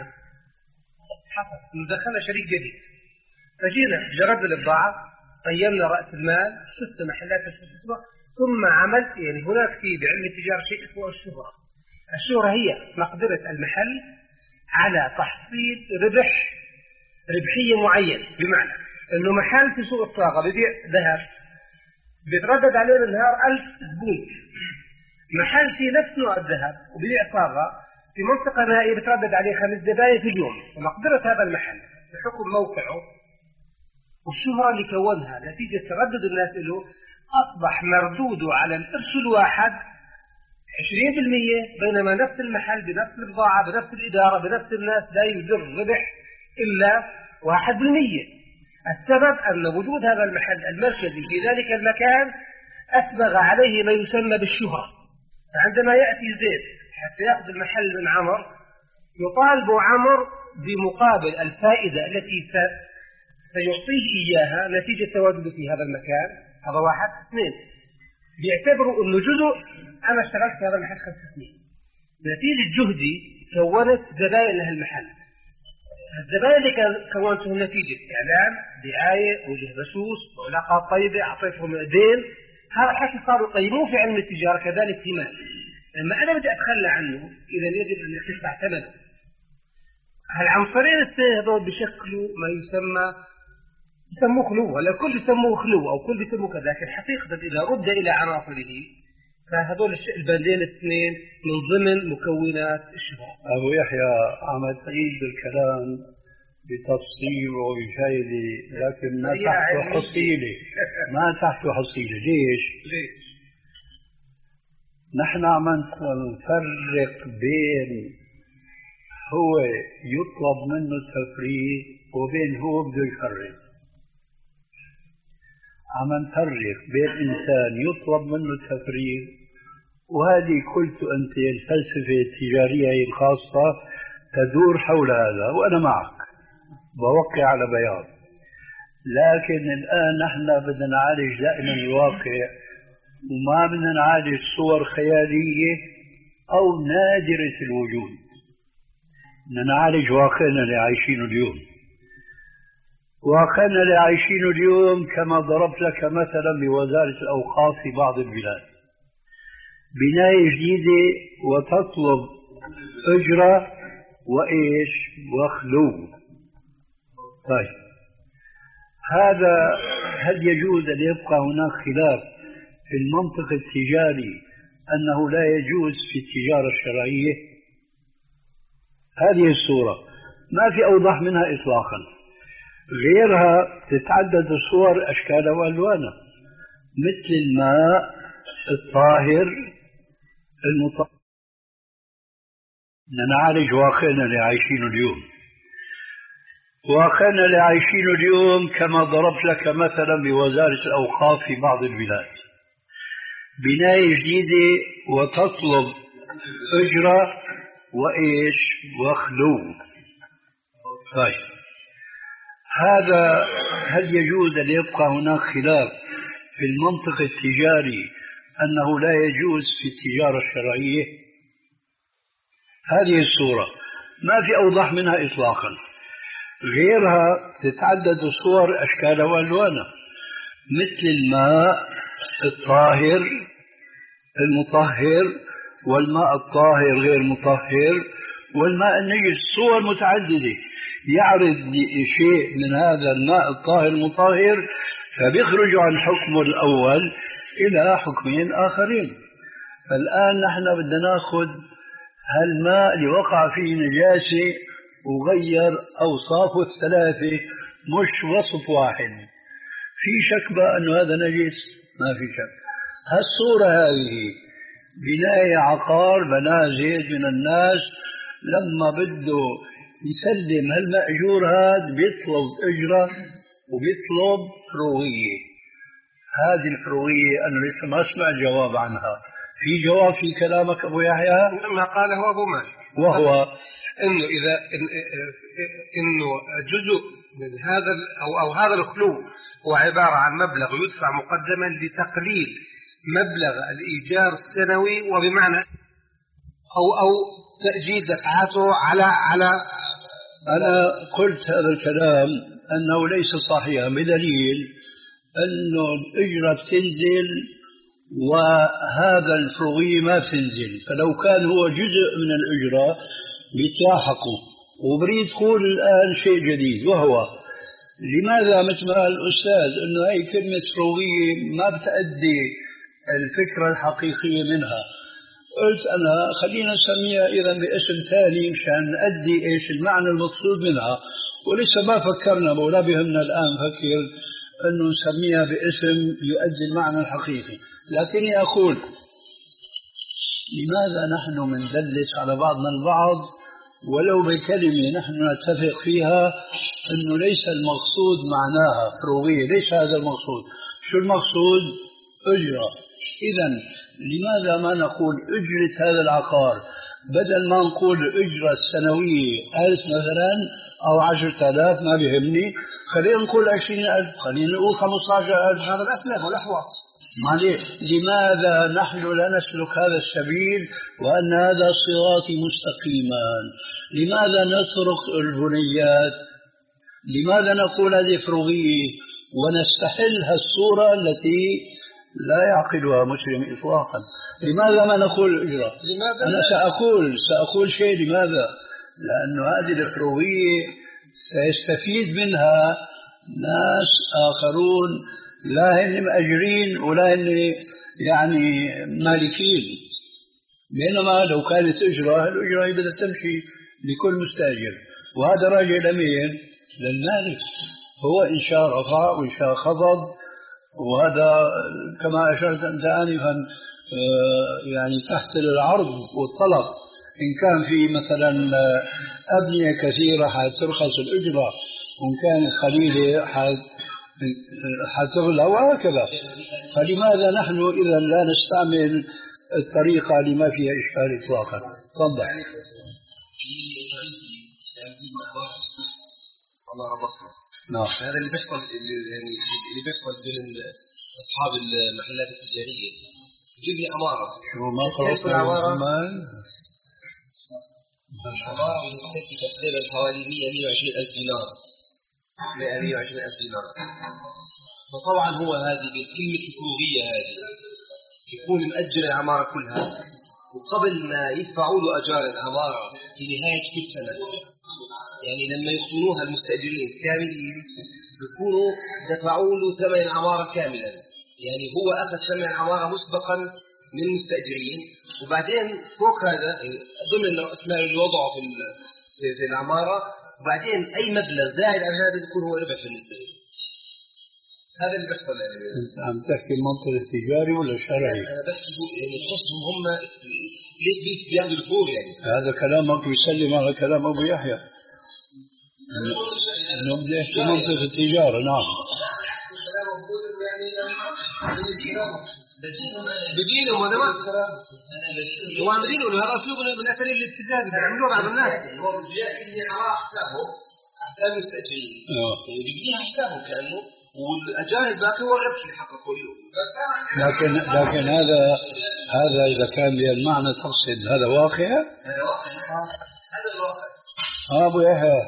حصل إنه دخلنا شريك جديد، فجينا جردنا البضاعة، قيمنا رأس المال، شفت محلات الاستصلاح، ثم عملت يعني هناك في بعلم التجارة شيء اسمه الشهرة. الشهرة هي مقدرة المحل على تحصيل ربح ربحية معينة، بمعنى إنه محل في سوق الصاغة ببيع ذهب بيتردد عليه بالنهار ألف زبون، محل في نفس نوع الذهب وبيع صاغة في منطقة نائية بتردد عليه خمس دقائق في اليوم، ومقدرة هذا المحل بحكم موقعه والشهرة اللي كونها نتيجة تردد الناس له أصبح مردوده على القرش الواحد عشرين بالمئة، بينما نفس المحل بنفس البضاعة بنفس الإدارة بنفس الناس لا يجر ربح إلا واحد بالمئة. السبب أن وجود هذا المحل المركزي في ذلك المكان أسبغ عليه ما يسمى بالشهرة. فعندما يأتي زيد حتى يأخذ المحل من عمر يطالب عمر بمقابل الفائدة التي سيعطيه إياها نتيجة تواجده في هذا المكان. هذا واحد. اثنين، بيعتبروا أنه جزء أنا اشتغلت في هذا المحل خمس سنين، نتيجة جهدي كونت زبائن لهالمحل. الزبائن اللي كونتهم نتيجة إعلان، دعاية، وجه بسوس، وعلاقات طيبة، أعطيتهم دين. هذا حكي صاروا يقيموه في علم التجارة كذلك في مال. لما أنا بدي أتخلى عنه إذا يجب أن يدفع ثمنه. هالعنصرين الاثنين هذول بشكلوا ما يسمى يسموه خلو، ولا الكل يسموه خلو أو كل يسموه كذا، لكن حقيقة إذا رد إلى عناصره فهذول البندين الاثنين من ضمن مكونات الشهرة. أبو يحيى عم تعيد الكلام بتفصيل وبفائدة، لكن ما تحته حصيلة ما تحته حصيلة. ليش؟ ليش؟ نحن عم نفرق بين هو يطلب منه التفريق وبين هو بده يفرق. عم نفرق بين إنسان يطلب منه التفريق، وهذه قلت أنت الفلسفة التجارية الخاصة تدور حول هذا، وأنا معك بوقع على بياض. لكن الآن نحن بدنا نعالج دائما الواقع، وما بدنا نعالج صور خيالية أو نادرة الوجود. بدنا نعالج واقعنا اللي عايشينه اليوم. واقعنا اللي عايشينه اليوم كما ضربت لك مثلا بوزارة الأوقاف في بعض البلاد، بناية جديدة وتطلب أجرة وإيش وخلو. طيب هذا هل يجوز أن يبقى هناك خلاف في المنطق التجاري أنه لا يجوز في التجارة الشرعية؟ هذه الصورة ما في أوضح منها إطلاقا. غيرها تتعدد الصور أشكال وألوانا، مثل الماء الطاهر المطهر. نعالج واقعنا اللي عايشينه اليوم. واقعنا اللي عايشينه اليوم كما ضربت لك مثلا بوزارة الأوقاف في بعض البلاد، بناية جديدة وتطلب أجرة وإيش وخلو. طيب هذا هل يجوز أن يبقى هناك خلاف في المنطق التجاري أنه لا يجوز في التجارة الشرعية. هذه الصورة ما في أوضح منها إطلاقا. غيرها تتعدد الصور أشكال وألوانها، مثل الماء الطاهر المطهر والماء الطاهر غير مطهر والماء النجس، صور متعددة. يعرض شيء من هذا الماء الطاهر المطهر فبيخرج عن حكمه الأول إلى حكمين آخرين. فالآن نحن بدنا ناخذ هالماء اللي وقع فيه نجاسة وغير أوصافه الثلاثة، مش وصف واحد. في شك بقى أنه هذا نجس؟ ما في شك. هالصورة هذه بناية عقار بناه زيد من الناس، لما بده يسلم هالمأجور هذا بيطلب أجرة وبيطلب فروغية. هذه الفروغية أنا لسه ما أسمع جواب عنها. في جواب في كلامك أبو يحيى؟ ما قاله أبو مالك، وهو إنه إذا إنه جزء من هذا أو أو هذا الخلو هو عبارة عن مبلغ يدفع مقدما لتقليل مبلغ الإيجار السنوي، وبمعنى أو أو تأجيل دفعاته على على أنا قلت هذا الكلام أنه ليس صحيحا بدليل أنه الأجرة بتنزل وهذا الفروغية ما بتنزل، فلو كان هو جزء من الأجرة بيتلاحقوا. وبريد قول الآن شيء جديد، وهو لماذا مثل ما قال الأستاذ أنه هي كلمة فروغية ما بتأدي الفكرة الحقيقية منها. قلت أنا خلينا نسميها إذا باسم ثاني مشان نأدي إيش المعنى المقصود منها، ولسه ما فكرنا ولا بهمنا الآن فكر أنه نسميها باسم يؤدي المعنى الحقيقي. لكني أقول لماذا نحن مندلس على بعضنا البعض ولو بكلمة نحن نتفق فيها أنه ليس المقصود معناها فروغية، ليس هذا المقصود. شو المقصود؟ أجرة. إذن لماذا ما نقول أجرة هذا العقار بدل ما نقول الأجرة السنوية ألف مثلا أو عشرة آلاف، ما بيهمني، خلينا نقول عشرين ألف، خلينا نقول خمسة عشر ألف، هذا الأسلم والأحوط. معليه لماذا نحن لا نسلك هذا السبيل وأن هذا صراطي مستقيما؟ لماذا نترك البنيات؟ لماذا نقول هذه فروغية ونستحل هالصورة التي لا يعقلها مسلم إطلاقا؟ لماذا ما نقول الأجرة؟ لماذا؟ أنا سأقول سأقول شيء لماذا؟ لأن هذه الفروغية سيستفيد منها ناس آخرون لا هن مأجرين ولا هن يعني مالكين، بينما لو كانت أجرة الأجرة بدها تمشي لكل مستأجر. وهذا راجع لمين؟ للمالك. هو إن شاء رفع وإن شاء خفض، وهذا كما أشرت أنت آنفا يعني تحت العرض والطلب. إن كان في مثلا أبنية كثيرة حترخص الأجرة، وإن كانت قليلة حتغلى، وهكذا. فلماذا نحن إذا لا نستعمل الطريقة لما فيها إشكال إطلاقا؟ تفضل. الله ربطنا. نعم. هذا اللي بيحصل يعني اللي بيحصل بين أصحاب المحلات التجارية. يجيب لي عمارة. شو ما خلصنا العمارة؟ عمارة بتكلف تقريبا حوالي مئة مئة وعشرين ألف دينار. مئة مئة وعشرين ألف دينار. فطبعا هو هذه بالكلمة الفروغية هذه يكون مأجر العمارة كلها، وقبل ما يدفعوا له أجار العمارة في نهاية كل سنة، يعني لما يخطونوها المستأجرين كاملين بيكونوا دفعوا له ثمن العمارة كاملا. يعني هو أخذ ثمن العمارة مسبقا من المستأجرين، وبعدين فوق هذا ضمن أثمان الوضع في في العمارة، وبعدين أي مبلغ زائد عن هذا يكون هو ربح بالنسبة له. هذا اللي بيحصل. يعني عم تحكي المنطق التجاري ولا الشرعي؟ أنا بحكي يعني قصدهم هم ليش بياخذوا الفور يعني. هذا كلامك يسلم على كلام أبو يحيى. إنه بدي أحكي منطق التجارة. نعم. بدينهم هذا ما هو عم بدينهم هذا أسلوب من أساليب الابتزاز بيعملوه بعض الناس. هو بيجي على حسابه حساب المستأجرين، يعني بيجي على حسابه كأنه والأجار الباقي هو الربح اللي حققه له. لكن لكن هذا هذا إذا كان بالمعنى تقصد هذا واقع؟ هذا واقع. هذا الواقع. اه أبو يحيى.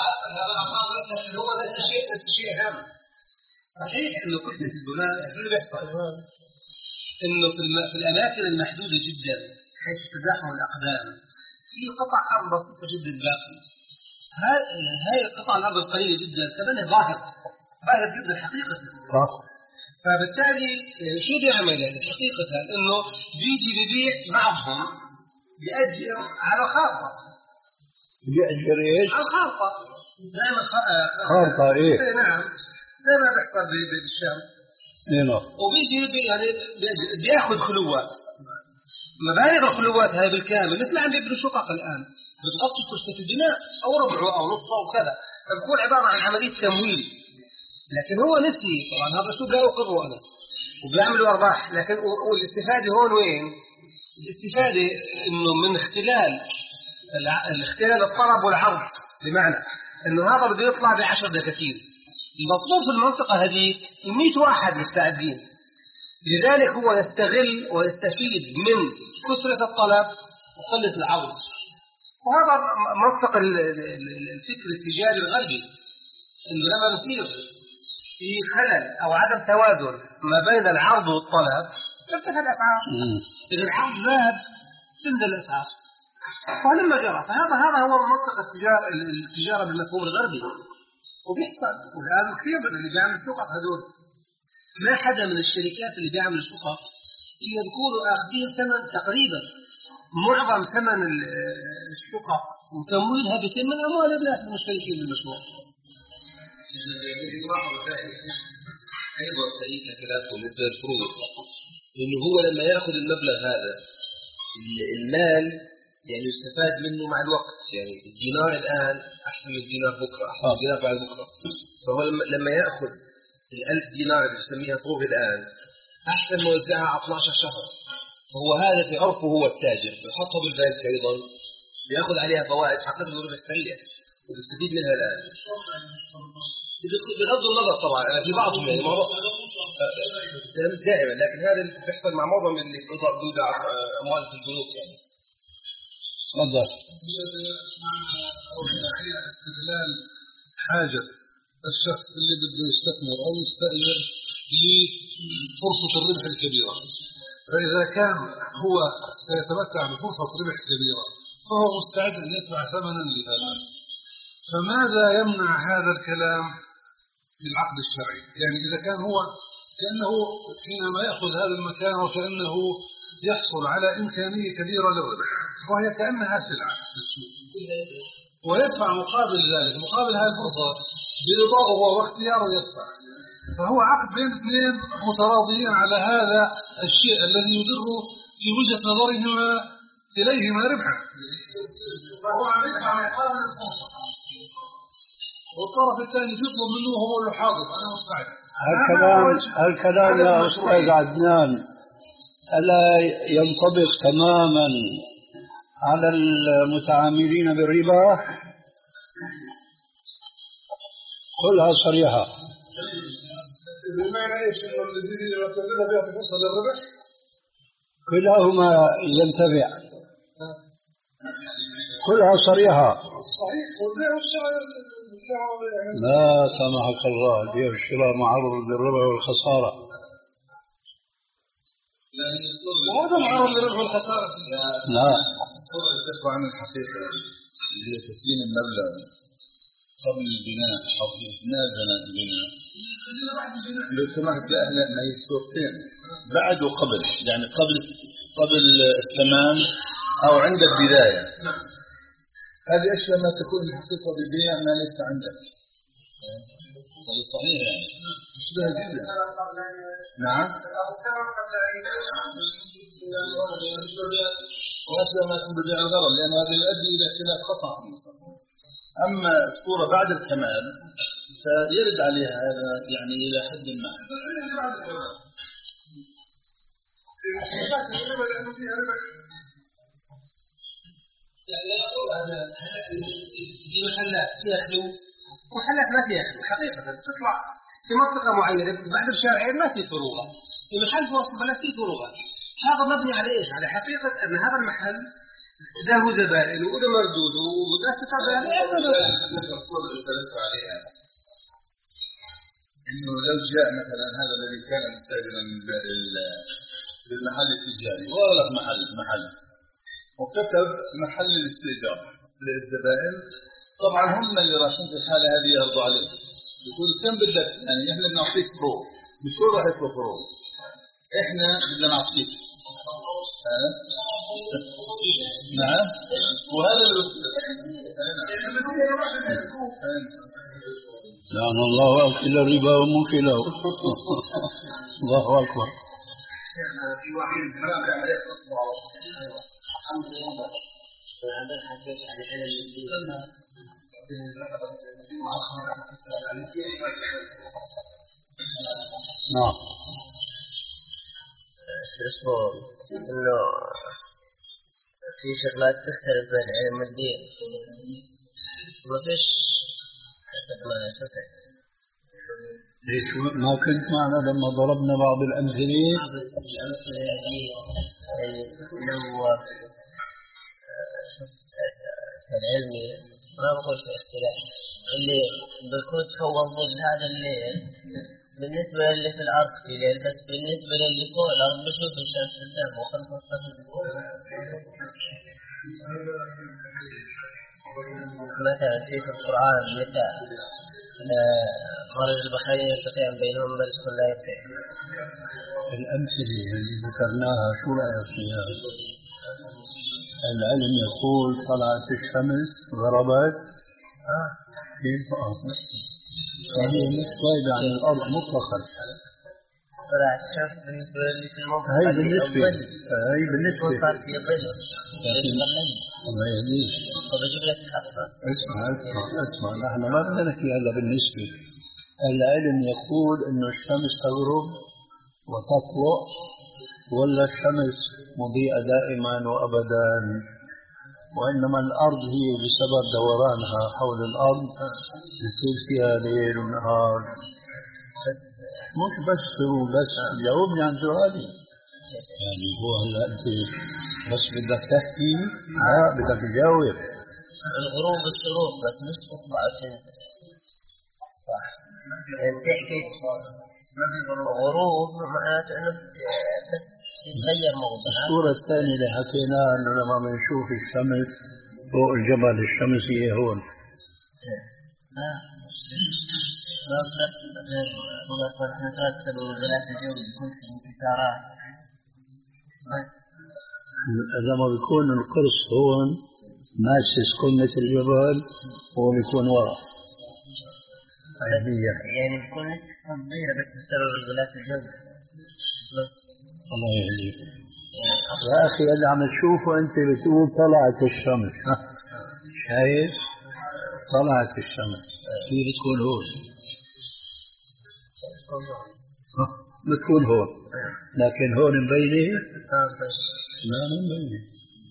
هو نفس الشيء نفس الشيء هام. صحيح إنه كتلة البناء اللي بيحصل إنه في, في الأماكن المحدودة جدا حيث تزاحم الأقدام في قطع أرض بسيطة جدا باقي. هاي القطع الأرض القليلة جدا ثمنها ظاهر ظاهر جدا حقيقة. فبالتالي شو بيعمل يعني حقيقة إنه بيجي ببيع بعضهم بيأجر على خارطة. بيأجر إيش؟ على خارطة. دائما خارطة إيه؟ نعم. زي ما بيحصل بالشام. نعم. وبيجي بي يعني بياخذ خلوات. مبالغ الخلوات هاي بالكامل مثل عم بيبنوا شقق الآن بتغطي كلفة البناء أو ربعه أو نصفه أو كذا، فبكون عبارة عن عملية تمويل. لكن هو نسي طبعا هذا شو لا أقره أنا وبيعملوا أرباح، لكن والاستفادة هون وين؟ الاستفادة إنه من اختلال الاختلال الطلب والعرض، بمعنى إنه هذا بده يطلع بعشر دكاكين، المطلوب في المنطقة هذه مئة واحد مستعدين، لذلك هو يستغل ويستفيد من كثرة الطلب وقلة العرض. وهذا منطق الفكر التجاري الغربي، إنه لما بصير في خلل أو عدم توازن ما بين العرض والطلب ترتفع الأسعار. إذا العرض زاد تنزل الأسعار. ولما جرى هذا هذا هو منطق التجارة التجارة بالمفهوم الغربي، وبيحصل. والآن كثير من اللي بيعمل شقق هذول ما حدا من الشركات اللي بيعمل شقق إلا بيكونوا آخذين ثمن تقريبا معظم ثمن الشقق وتمويلها بيتم من أموال الناس المشتركين بالمشروع. أيضا تأييد كلامكم بالنسبة للفروض، إنه هو لما يأخذ المبلغ هذا المال يعني يستفاد منه مع الوقت، يعني الدينار الآن أحسن من الدينار بكرة، أحسن من الدينار بعد بكرة. فهو لما يأخذ الألف دينار اللي يسميها فروض الآن أحسن ما يوزعها على اثني عشر شهر. فهو هذا في عرفه هو التاجر بيحطها بالبنك أيضا بيأخذ عليها فوائد حقق له ربح سريع وبيستفيد منها الآن. بغض النظر طبعا أنا في بعضهم يعني معظم مش دائما، لكن هذا اللي بيحصل مع معظم اللي بيوضع أموال في البنوك يعني. تفضل. أو استغلال حاجة الشخص اللي بده يستثمر أو يستأجر لفرصة الربح الكبيرة، فإذا كان هو سيتمتع بفرصة ربح كبيرة فهو مستعد أن يدفع ثمنا لهذا. فماذا يمنع هذا الكلام في العقد الشرعي؟ يعني إذا كان هو كأنه حينما يأخذ هذا المكان وكأنه يحصل على إمكانية كبيرة للربح، وهي كأنها سلعة في السوق، ويدفع مقابل ذلك مقابل هذه الفرصة برضاه واختياره يدفع، فهو عقد بين اثنين متراضيين على هذا الشيء الذي يدر في وجهة نظرهما إليهما ربحا، فهو عم يدفع مقابل الفرصة، والطرف الثاني يطلب منه وهو له حاضر أنا مستعد. الكلام الكلام يا أستاذ عدنان ألا ينطبق تماما على المتعاملين بالربا؟ كلها صريحة. بمعنى إيش إنه الذي يعتبرها بيعطي فرصة للربح؟ كلاهما ينتفع، كلها صريحة. صحيح. والبيع والشراء لا سمحك الله، البيع والشراء معروض بالربح والخسارة. وهذا معروض بالربح والخسارة. لا. تدفع عن الحقيقة اللي هي تسليم المبلغ قبل البناء أو في أثناء البناء. لو سمحت لا لا ما هي صورتين بعد وقبل، يعني قبل قبل التمام أو عند البداية. هذه أشياء ما تكون الحقيقة ببيع ما ليس عندك. هذا صحيح يعني تشبه جدا. نعم. وأشياء ما تكون ببيع الغرض لأن هذا يؤدي إلى خلاف قطع في المستقبل. أما الصورة بعد الكمال فيرد عليها هذا يعني إلى حد ما. في محلات فيها خلو ومحلات ما فيها خلو، حقيقة تطلع في منطقة معينة بعد الشارعين ما في فروغة، في محل في وسط البلد في فروغة. هذا مبني على إيش؟ على حقيقة أن هذا المحل له زبائن وله مردود ولا تتابع عليه عليها. إنه لو جاء مثلا هذا الذي كان مستأجرا للمحل التجاري وأغلق محل محل وكتب محل الاستئجار للزبائن، طبعا هم اللي راشين في الحالة هذه يرضوا عليه، يقول كم بدك يعني إحنا بنعطيك فروغ، مش هو راح يطلب فروغ، إحنا بدنا نعطيك. نعم وهذا اللي لعن الله أكل الربا وموكله. الله أكبر. في واحد ما كان عليه اصبع الحمد لله هذا الحديث عن العلم الدين نعم. شو اسمه انه في شغلات تختلف بين العلم والدين ما فيش حسب ما شفت. ليش ما كنت معنا لما ضربنا بعض الأمثلة؟ بس الأمثلة دي لو شفت العلمي ما بقول في اختلاف، اللي بيكون تكون ضد هذا الليل بالنسبة للي في الأرض في ليل، بس بالنسبة للي فوق الأرض بشوف الشمس قدامه وخمسة صفر. مثلا في القرآن مثال مرج البحرين يلتقيان بينهم برزخ لا يبتعد. الأمثلة اللي ذكرناها شو رأيك فيها؟ العلم يقول طلعت الشمس غربت كيف هذه مش غايبة عن الأرض مطلقا. طلعت الشمس بالنسبة لي في المنطقة هي بالنسبة هي بالنسبة صار في ظل الله يهديك. طب أجيب لك أقصص. اسمع اسمع اسمع نحن ما بدنا نحكي هلا بالنسبة. العلم يقول إنه الشمس تغرب وتطلع ولا الشمس مضيئة دائما وأبدا، وإنما الأرض هي بسبب دورانها حول الأرض يصير فيها ليل ونهار. بس مش بس هو بس جاوبني عن سؤالي. يعني هو هلا أنت بس بدك تحكي لا بدك تجاوب. الغروب والشروق بس مش تطلع وتنزل صح؟ يعني تحكي غروب معناته انه بس يتغير موضوع. الصورة الثانية اللي حكيناها انه لما بنشوف الشمس فوق الجبل الشمس هي هون. لا ما غير والله صارت نترتب والغلاف الجوي يكون في انكسارات بس. لما بيكون القرص هون ماسس قمة الجبل هو بيكون ورا. يعني بيكون نقطة صغيرة بس بسبب الغلاف الجوي بس. الله يهديك يا أخي اللي عم تشوفه أنت بتقول طلعت الشمس. شايف طلعت الشمس كيف بتكون هون؟ بتكون هون لكن هون مبينة؟ لا مو مبينة.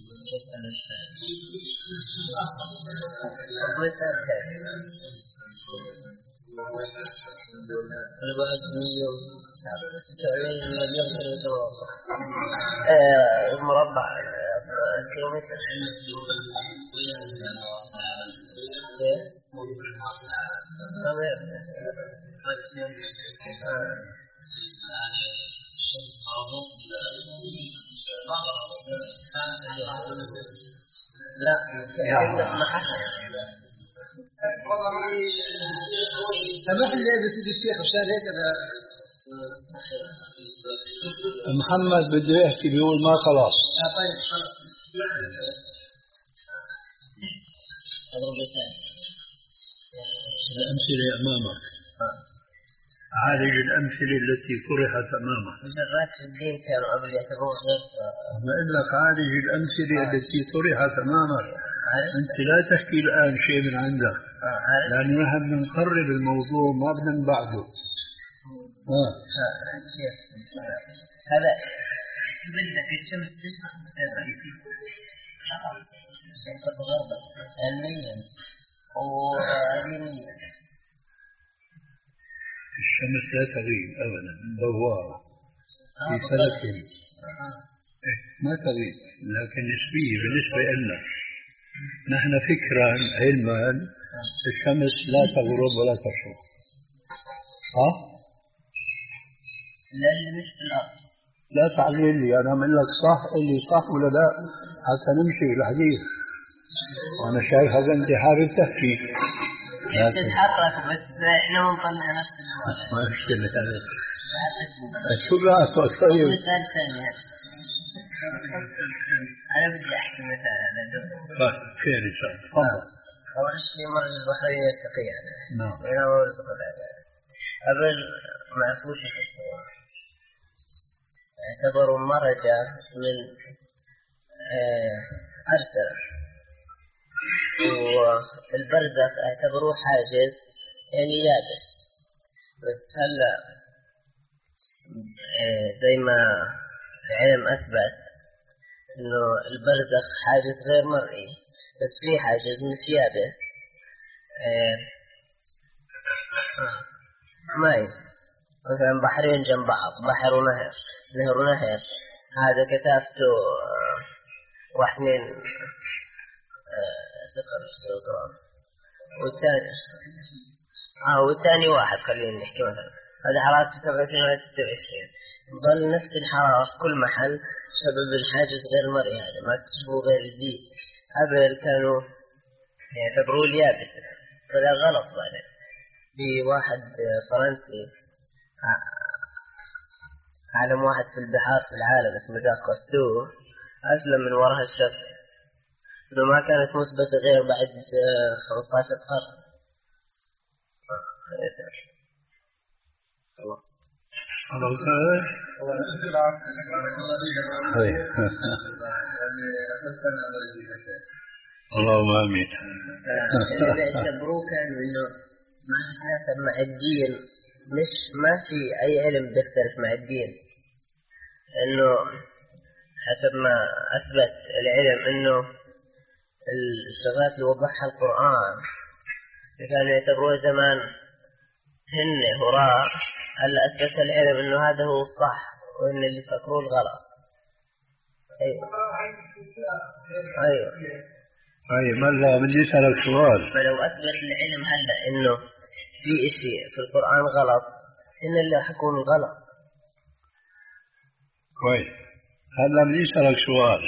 الواحد مليون ستة وعشرين مليون كيلومتر مربع كيلومتر. لا سمح لي يا سيدي الشيخ مشان هيك انا محمد بده يحكي بيقول ما خلاص. اه طيب خلاص. الأمثلة أمامك. عالج الأمثلة التي طرحت أمامك. مجرات الدين كانوا قبل يعتبرون غير. ما أقول لك عالج الأمثلة التي طرحت أمامك. أنت لا تحكي الآن شيء من عندك لأنه نحن بنقرب الموضوع ما بدنا نبعده. آه. هذا بدك الشمس تشرق خلاص غربت علميا ودينيا. الشمس الشمس لا تغيب أبدا دوارة في فلك ما تغيب لكن نسبية بالنسبة لنا نحن فكرا علما الشمس لا تغرب ولا تشرق صح؟ لا اللي مش في الأرض لا تعليل لي أنا أقول لك صح اللي صح ولا لا حتى نمشي الحديث وأنا شايفها أنت حابب تحكي تتحرك بس إحنا بنطلع نفس الوضع ما مشكلة شو رأيك طيب؟ مثال ثاني أنا بدي أحكي مثال على دول طيب خير إن شاء الله تفضل أول شيء مرج البحرين يلتقيان نعم هنا مرج البحرين قبل ما عرفوش شو يسوون اعتبروا مرجة من أرسل والبرزخ اعتبروه حاجز يعني يابس بس هلا زي ما العلم أثبت إنه البرزخ حاجز غير مرئي بس في حاجز مش يابس ماي مثلا بحرين جنب بعض بحر ونهر نهر ونهر هذا كثافته واحدين صفر سلطان والثاني آه والثاني واحد خلينا نحكي مثلا هذا حرارته سبعة وعشرين ولا ستة وعشرين ظل نفس الحرارة في كل محل سبب الحاجز غير مرئي هذا ما اكتشفوه غير جديد قبل كانوا يعتبروه اليابس فلا غلط بعدين في واحد فرنسي عالم واحد في البحار في العالم اسمه جاك كوستو أسلم من وراء الشك إنه ما كانت مثبتة غير بعد خمسة عشر قرن. خلاص. خلاص. اللهم آمين. اللي اعتبروه كان إنه ما يتناسب مع الدين مش ما في أي علم بيختلف مع الدين إنه حسب ما أثبت العلم إنه الشغلات اللي وضحها القرآن كانوا يعتبروه زمان هن هراء هلا أثبت العلم إنه هذا هو الصح وإن اللي فكروه الغلط. أيوة أيوة طيب ماذا بدي أسألك سؤال فلو أثبت العلم هلا إنه في إشي في القرآن غلط إن اللي حكون غلط. كويس هلا بدي أسألك سؤال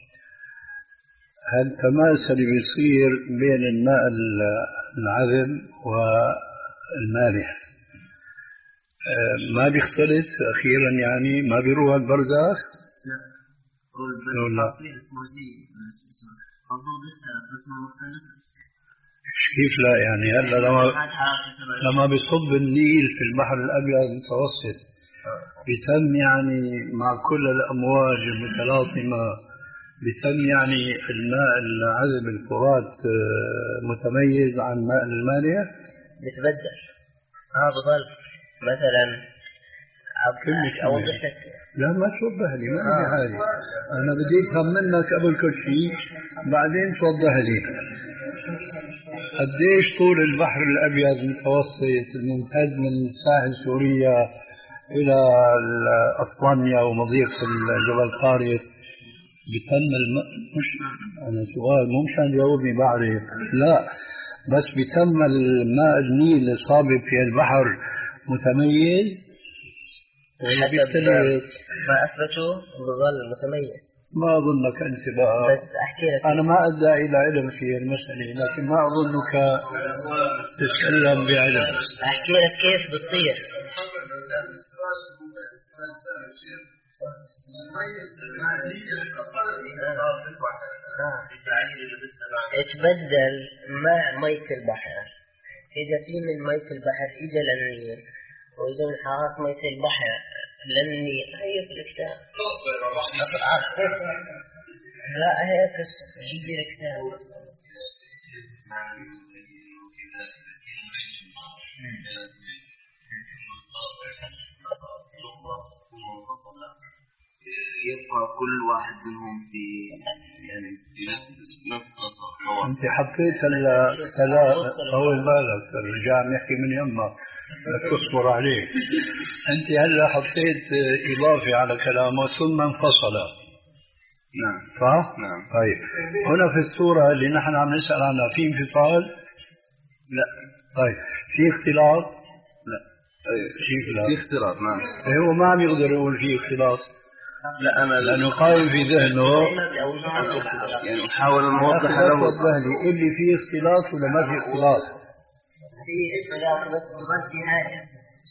هالتماس اللي بيصير بين الماء العذب والمالح ما بيختلط أخيرا يعني ما بيروح البرزخ؟ لا التفاصيل اسمه زي مفروض يختلط بس ما مختلط. كيف لا يعني هلا لما لما بيصب النيل في البحر الأبيض المتوسط بيتم يعني مع كل الأمواج المتلاطمة بيتم يعني الماء العذب الفرات متميز عن ماء المالح بيتبدل اه بضل مثلا اوضح لك لا ما توضح لي ما بدي حاجه انا بدي افهم منك قبل كل شيء بعدين توضح لي قديش طول البحر الابيض المتوسط الممتد من ساحل سوريا الى اسبانيا ومضيق جبل طارق بتم الماء مش انا سؤال مو مشان جاوبني بعرف لا بس بتم الماء النيل الصابب في البحر متميز حسب ما اثبتوا بظل متميز ما اظنك انت بقى بس احكي لك انا ما ادعي الى علم في المساله لكن ما اظنك تتكلم بعلم احكي لك كيف بتصير اتبدل مع مية البحر إذا في من مية البحر إجا للنيل وإذا من حرارة مية البحر للنيل هي في الكتاب لا هيك يجي الكتاب يبقى كل واحد منهم في يعني في نفس نفس قصة. انت حطيت الكلام طول بالك الرجال نحكي من يمك تصبر عليه. أنت هلا حطيت إضافة على كلامه ثم انفصل. نعم صح؟ نعم. طيب هنا في الصورة اللي نحن عم نسأل عنها في انفصال؟ لا. طيب في اختلاط؟ لا. في اختلاط. في اختلاط. نعم. هو ما عم يقدر يقول في اختلاط. لا أنا لأنه قائم في ذهنه يعني أحاول أن أوضح له اللي اللي فيه اختلاط ولا ما في اختلاط؟ في اختلاط بس بظل في حاجز.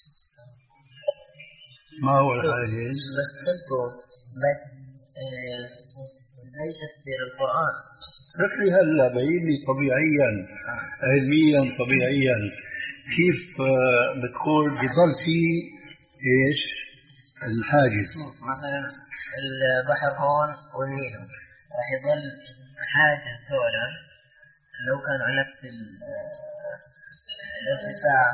ما هو الحاجز؟ بختصره بس آه زي تفسير القرآن. ركلي هلا بين لي طبيعيا علميا طبيعيا كيف آه بتقول بضل في ايش؟ الحاجز. مثلا البحر هون والنيل راح يظل حاجز هنا لو كان على نفس الارتفاع.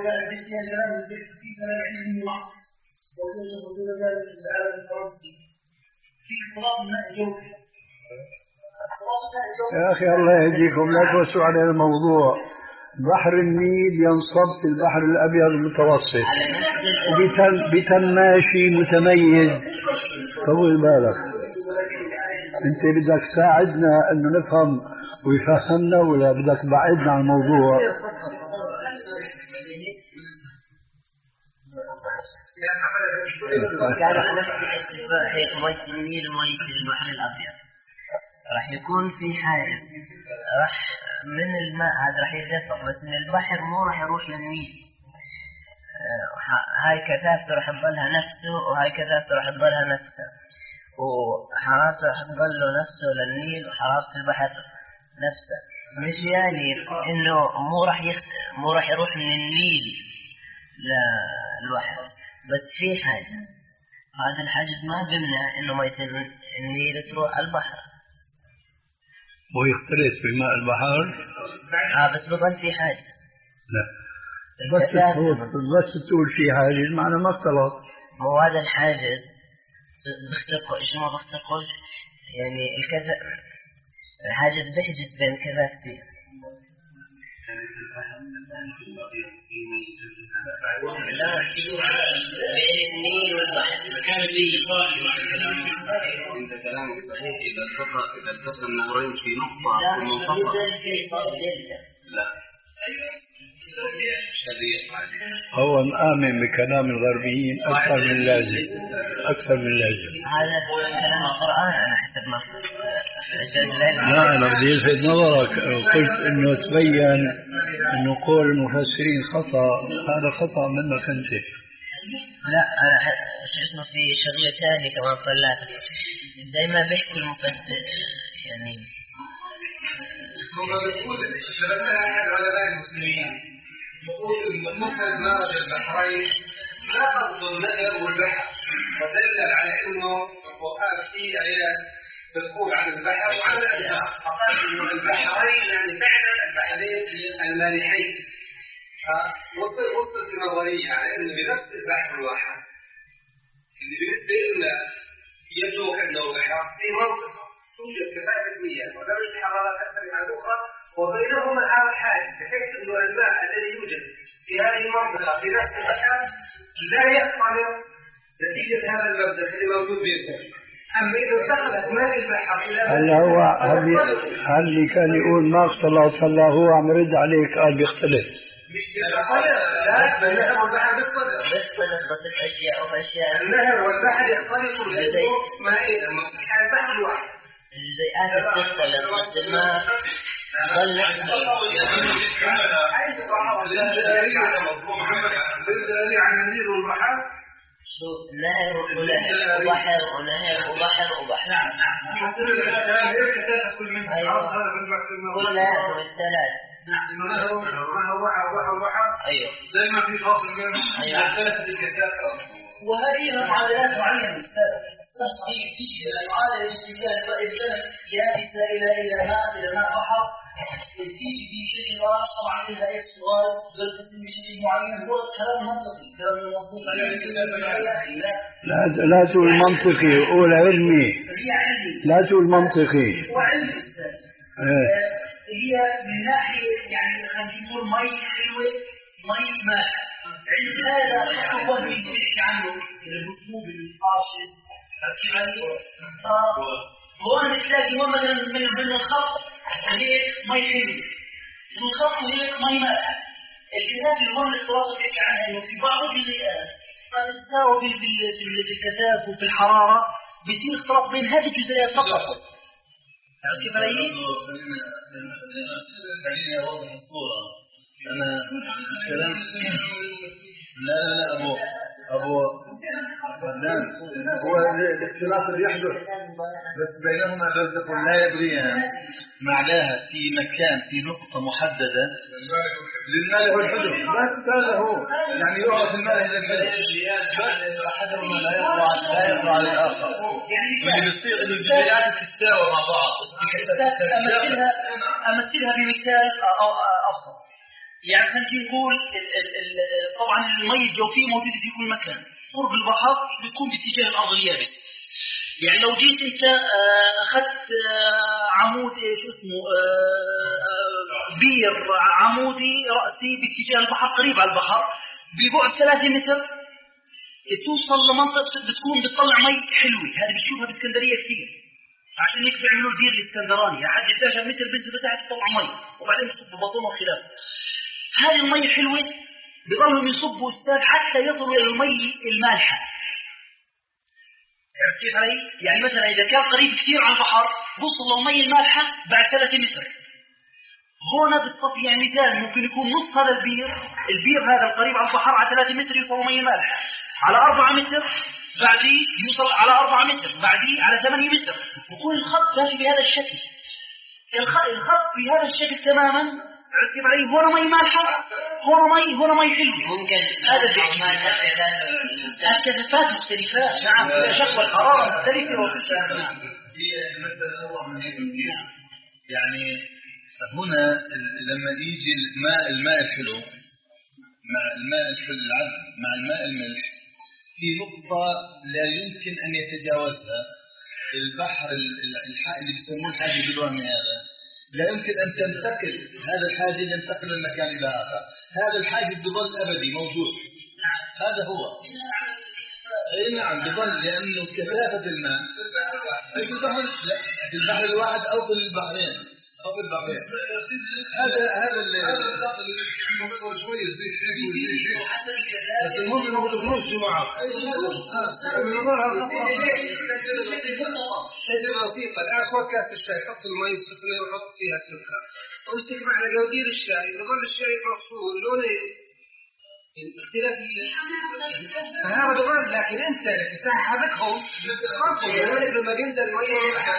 يا أخي الله يهديكم لا توسعوا على الموضوع. بحر النيل ينصب في البحر الأبيض المتوسط وبتماشي متميز. طول بالك أنت بدك تساعدنا أنه نفهم ويفهمنا ولا بدك تبعدنا عن الموضوع؟ كان على نفس الارتفاع هيك مية النيل ومية البحر الأبيض راح يكون في حاجز راح من الماء هذا راح يدفق بس من البحر مو راح يروح للنيل. هاي كثافته راح تظلها نفسه وهاي كثافته راح تظلها نفسها وحرارته راح تظل نفسه للنيل وحرارة البحر نفسه. مش يعني انه مو راح يخت... مو راح يروح من النيل للبحر بس في حاجز. هذا الحاجز ما بيمنع انه مية النيل تروح على البحر ويختلط بماء البحر. اه بس بظل في حاجز. لا بس تقول بس تقول في حاجز معنى ما اختلط. مو هذا الحاجز بيختلقوا ايش ما بيختلقوا يعني الكذا الحاجز بيحجز بين كذاستين. لا بين النيل والبحر كان في عند كلامك صحيح إذا التقى إذا التقى النهرين في نقطة ثم انفصل. لا هو مآمن بكلام الغربيين أكثر من اللازم أكثر من اللازم. هذا كلام القرآن أنا حسب ما لا أنا بدي ألفت نظرك قلت إنه تبين إنه قول المفسرين خطأ. هذا خطأ منك أنت. لا أنا شو اسمه في شغلة ثانية كمان طلعت زي ما بيحكي المفسر يعني ثم بتقول شبكنا أحد علماء المسلمين يقول المفسد مرج البحرين لا قصد النهر والبحر ودلل على أنه القرآن فيه آيات تقول عن البحر وعن الأنهار فقال إنه البحرين يعني فعلا البحرين المالحين. وصلت نظرية على أنه بنفس البحر الواحد اللي بالنسبة لنا يبدو كأنه بحر في منطقة توجد كثافة مياه ودرجة حرارة تختلف عن الأخرى وبينهما هذا حاجز بحيث أنه الماء الذي يوجد في هذه المنطقة في نفس المكان لا يختلط نتيجة هذا المبدأ اللي موجود بينهم. أما إذا انتقلت ماء البحر إلى هلا هو هل اللي كان يقول ما اختلط هلا هو عم يرد عليك قال بيختلط. مش بيختلط لا النهر والبحر بيختلط بيختلط بس الأشياء وأشياء النهر والبحر يختلطوا لأنه ماء البحر الواحد زي آخر تختلط بس الماء ظل بالدليل عن النيل والبحر شو نهر ونهر وبحر ونهر وبحر وبحر. نعم حسب الإشكال هيك تأكل من أيوة كلها من الثلاث. إنه نهر ونهر ونهر وبحر وبحر وبحر. أيوة زي ما في فاصل بينهم. أيوة ثلاثة الكثافة. وهذه معادلات معينة أستاذ. بس تيجي المعادلة الاتجاه الإنسان يابسة إلى إلى ماء إلى ماء بحر تيجي بشكل واضح طبعا إذا أي سؤال بالقسم بشكل معين هو كلام منطقي كلام مضبوط لا لا تقول منطقي قول علمي. هي علمي لا تقول منطقي. هو علمي أستاذ. هي من ناحية يعني خلينا نقول مي حلوة مي ماء عند هذا خط الوهم اللي بيحكي عنه الرسوب الفاشل كيف عليه؟ هون بتلاقي مثلا من من الخط هيك مي حلوه من الخط هيك مي مالح. الكتاب اللي هون الاختلاط بيحكي عنها انه في بعض الجزيئات قد تساوي في الكثافه وفي الحراره بيصير اختلاط بين هذه الجزيئات فقط. كيف عليه؟ خليني اوضح الصوره. انا الكلام لا لا لا ابو ابو صدام هو الاختلاط اللي يحدث بس بينهما برزق لا يبغيها معناها في مكان في نقطه محدده للمالح والحجر بس هذا هو يعني يعرف المالح للحجر بس احدهما لا يقع لا يقع على الاخر واللي بيصير انه الجزيئات تتساوى مع بعض. امثلها امثلها بمثال ابسط. يعني خلينا نقول طبعا المي الجوفيه موجوده في كل مكان. قرب البحر بيكون باتجاه الارض اليابسه. يعني لو جيت انت اخذت عمود شو اسمه بير عمودي راسي باتجاه البحر قريب على البحر ببعد ثلاثة متر توصل لمنطقه بتكون بتطلع مي حلوه. هذه بتشوفها باسكندريه كثير عشان هيك بيعملوا دير الاسكندراني لحد احداشر متر بنزل تحت تطلع مي وبعدين بصب ببطنه وخلافه. هذه المي حلوه بيضلهم يصبوا استاذ حتى يصلوا الى المي المالحه. عرفت كيف علي؟ يعني مثلا اذا كان قريب كثير على البحر بوصل للمي المالحه بعد ثلاثة متر. هون بالصف يعني مثال ممكن يكون نص هذا البير البير هذا القريب على البحر على ثلاثة متر يوصل مي مالحه على أربعة متر بعديه يوصل على أربعة متر بعديه على ثمانية متر وكل الخط ماشي بهذا الشكل. الخط بهذا الشكل تماما. عرفت كيف علي؟ هون مي مالحه هون مي هون مي حلوه. ممكن هذا الكثافات مختلفات. نعم شكل الحراره مختلفه وكل شيء. نعم هي المساله اروع من هيك كثير. يعني هنا لما يجي الماء الماء الحلو مع الماء الحلو العذب مع الماء الملح في نقطه لا يمكن ان يتجاوزها البحر اللي بيسموه الحاجز الوهمي هذا لا يمكن أن تنتقل هذا الحاجز ينتقل من مكان إلى آخر. هذا الحاجز بظل أبدي موجود. هذا هو. أي نعم بظل لأنه كثافة الماء في البحر في البحر الواحد أو في البحرين أو في البحرين. هذا هذا اللي شوية زي شيء وزي شيء. بس المهم إنه بدخلوش جماعة. من نظرها شجرة لطيفة. الآن خذ كاس الشاي حط الماء السخنة وحط فيها سكر وامسك على جودير الشاي بظل الشاي مفصول لونه اختلاف فهذا بظل لكن انت لك تحركهم خاصة يعني لما جنت المية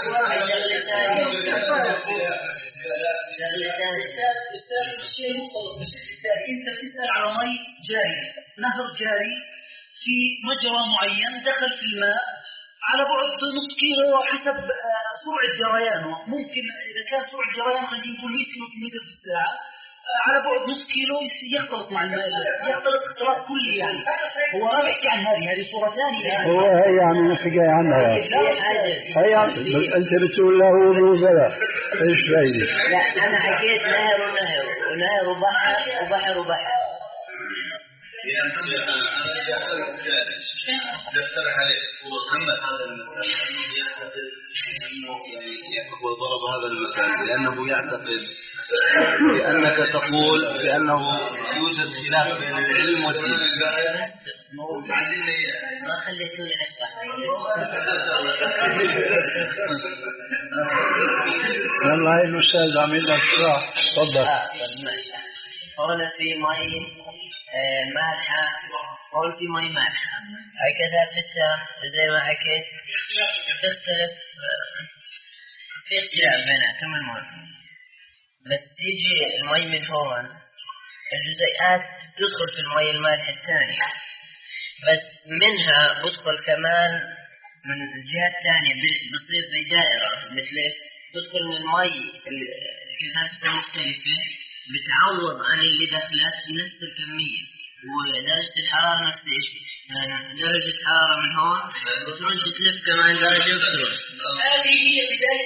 الشيء مختلط بشكل تالي. انت بتسأل على مي جاري نهر جاري في مجرى معين دخل في الماء على بعد نص كيلو حسب سرعة جريانه. ممكن إذا كان سرعة جريانه خلينا نقول مئة كيلومتر في الساعة على بعد نص كيلو يختلط مع الماء يختلط اختلاط كلي. يعني هو ما بيحكي عن هذه هذه صورة ثانية. يعني هو هي يعني نحكي عنها هي أنت بتقول له مو بلا إيش فايدة؟ لا أنا حكيت نهر ونهر ونهر وبحر وبحر وبحر. يقترح عليه محمد هذا المثال يعتقد انه يعني وضرب هذا المثال لانه يعتقد بانك تقول بانه يوجد خلاف بين العلم والدين. ما خليتوني اشرح. والله الاستاذ عميل لك شرح تفضل. هنا في مي مالحه هون في مي مالحه هكذا فتها زي ما حكيت تختلف في اختلاف بينها كم المهم. بس تيجي المي من هون الجزيئات تدخل في المي المالح الثاني بس منها بدخل كمان من الجهات الثانية بتصير زي دائرة مثل تدخل من المي الكثافة مختلفة بتعوض عن اللي دخلت بنفس الكمية ودرجة الحرارة نفس الشيء. يعني درجة حرارة من هون بترد تلف كمان درجة وتروح. هذه هي بداية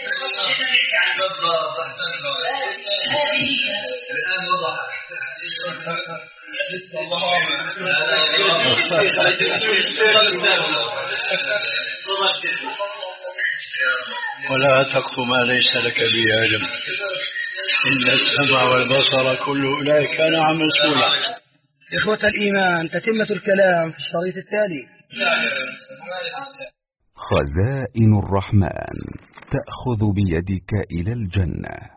بالضبط. هذه هي الآن وضح ولا تقف ما ليس لك به علم إن السمع والبصر كل أولئك كان عنه مسؤولا. إخوة الإيمان، تتمة الكلام في الشريط التالي. خزائن الرحمن تأخذ بيدك إلى الجنة.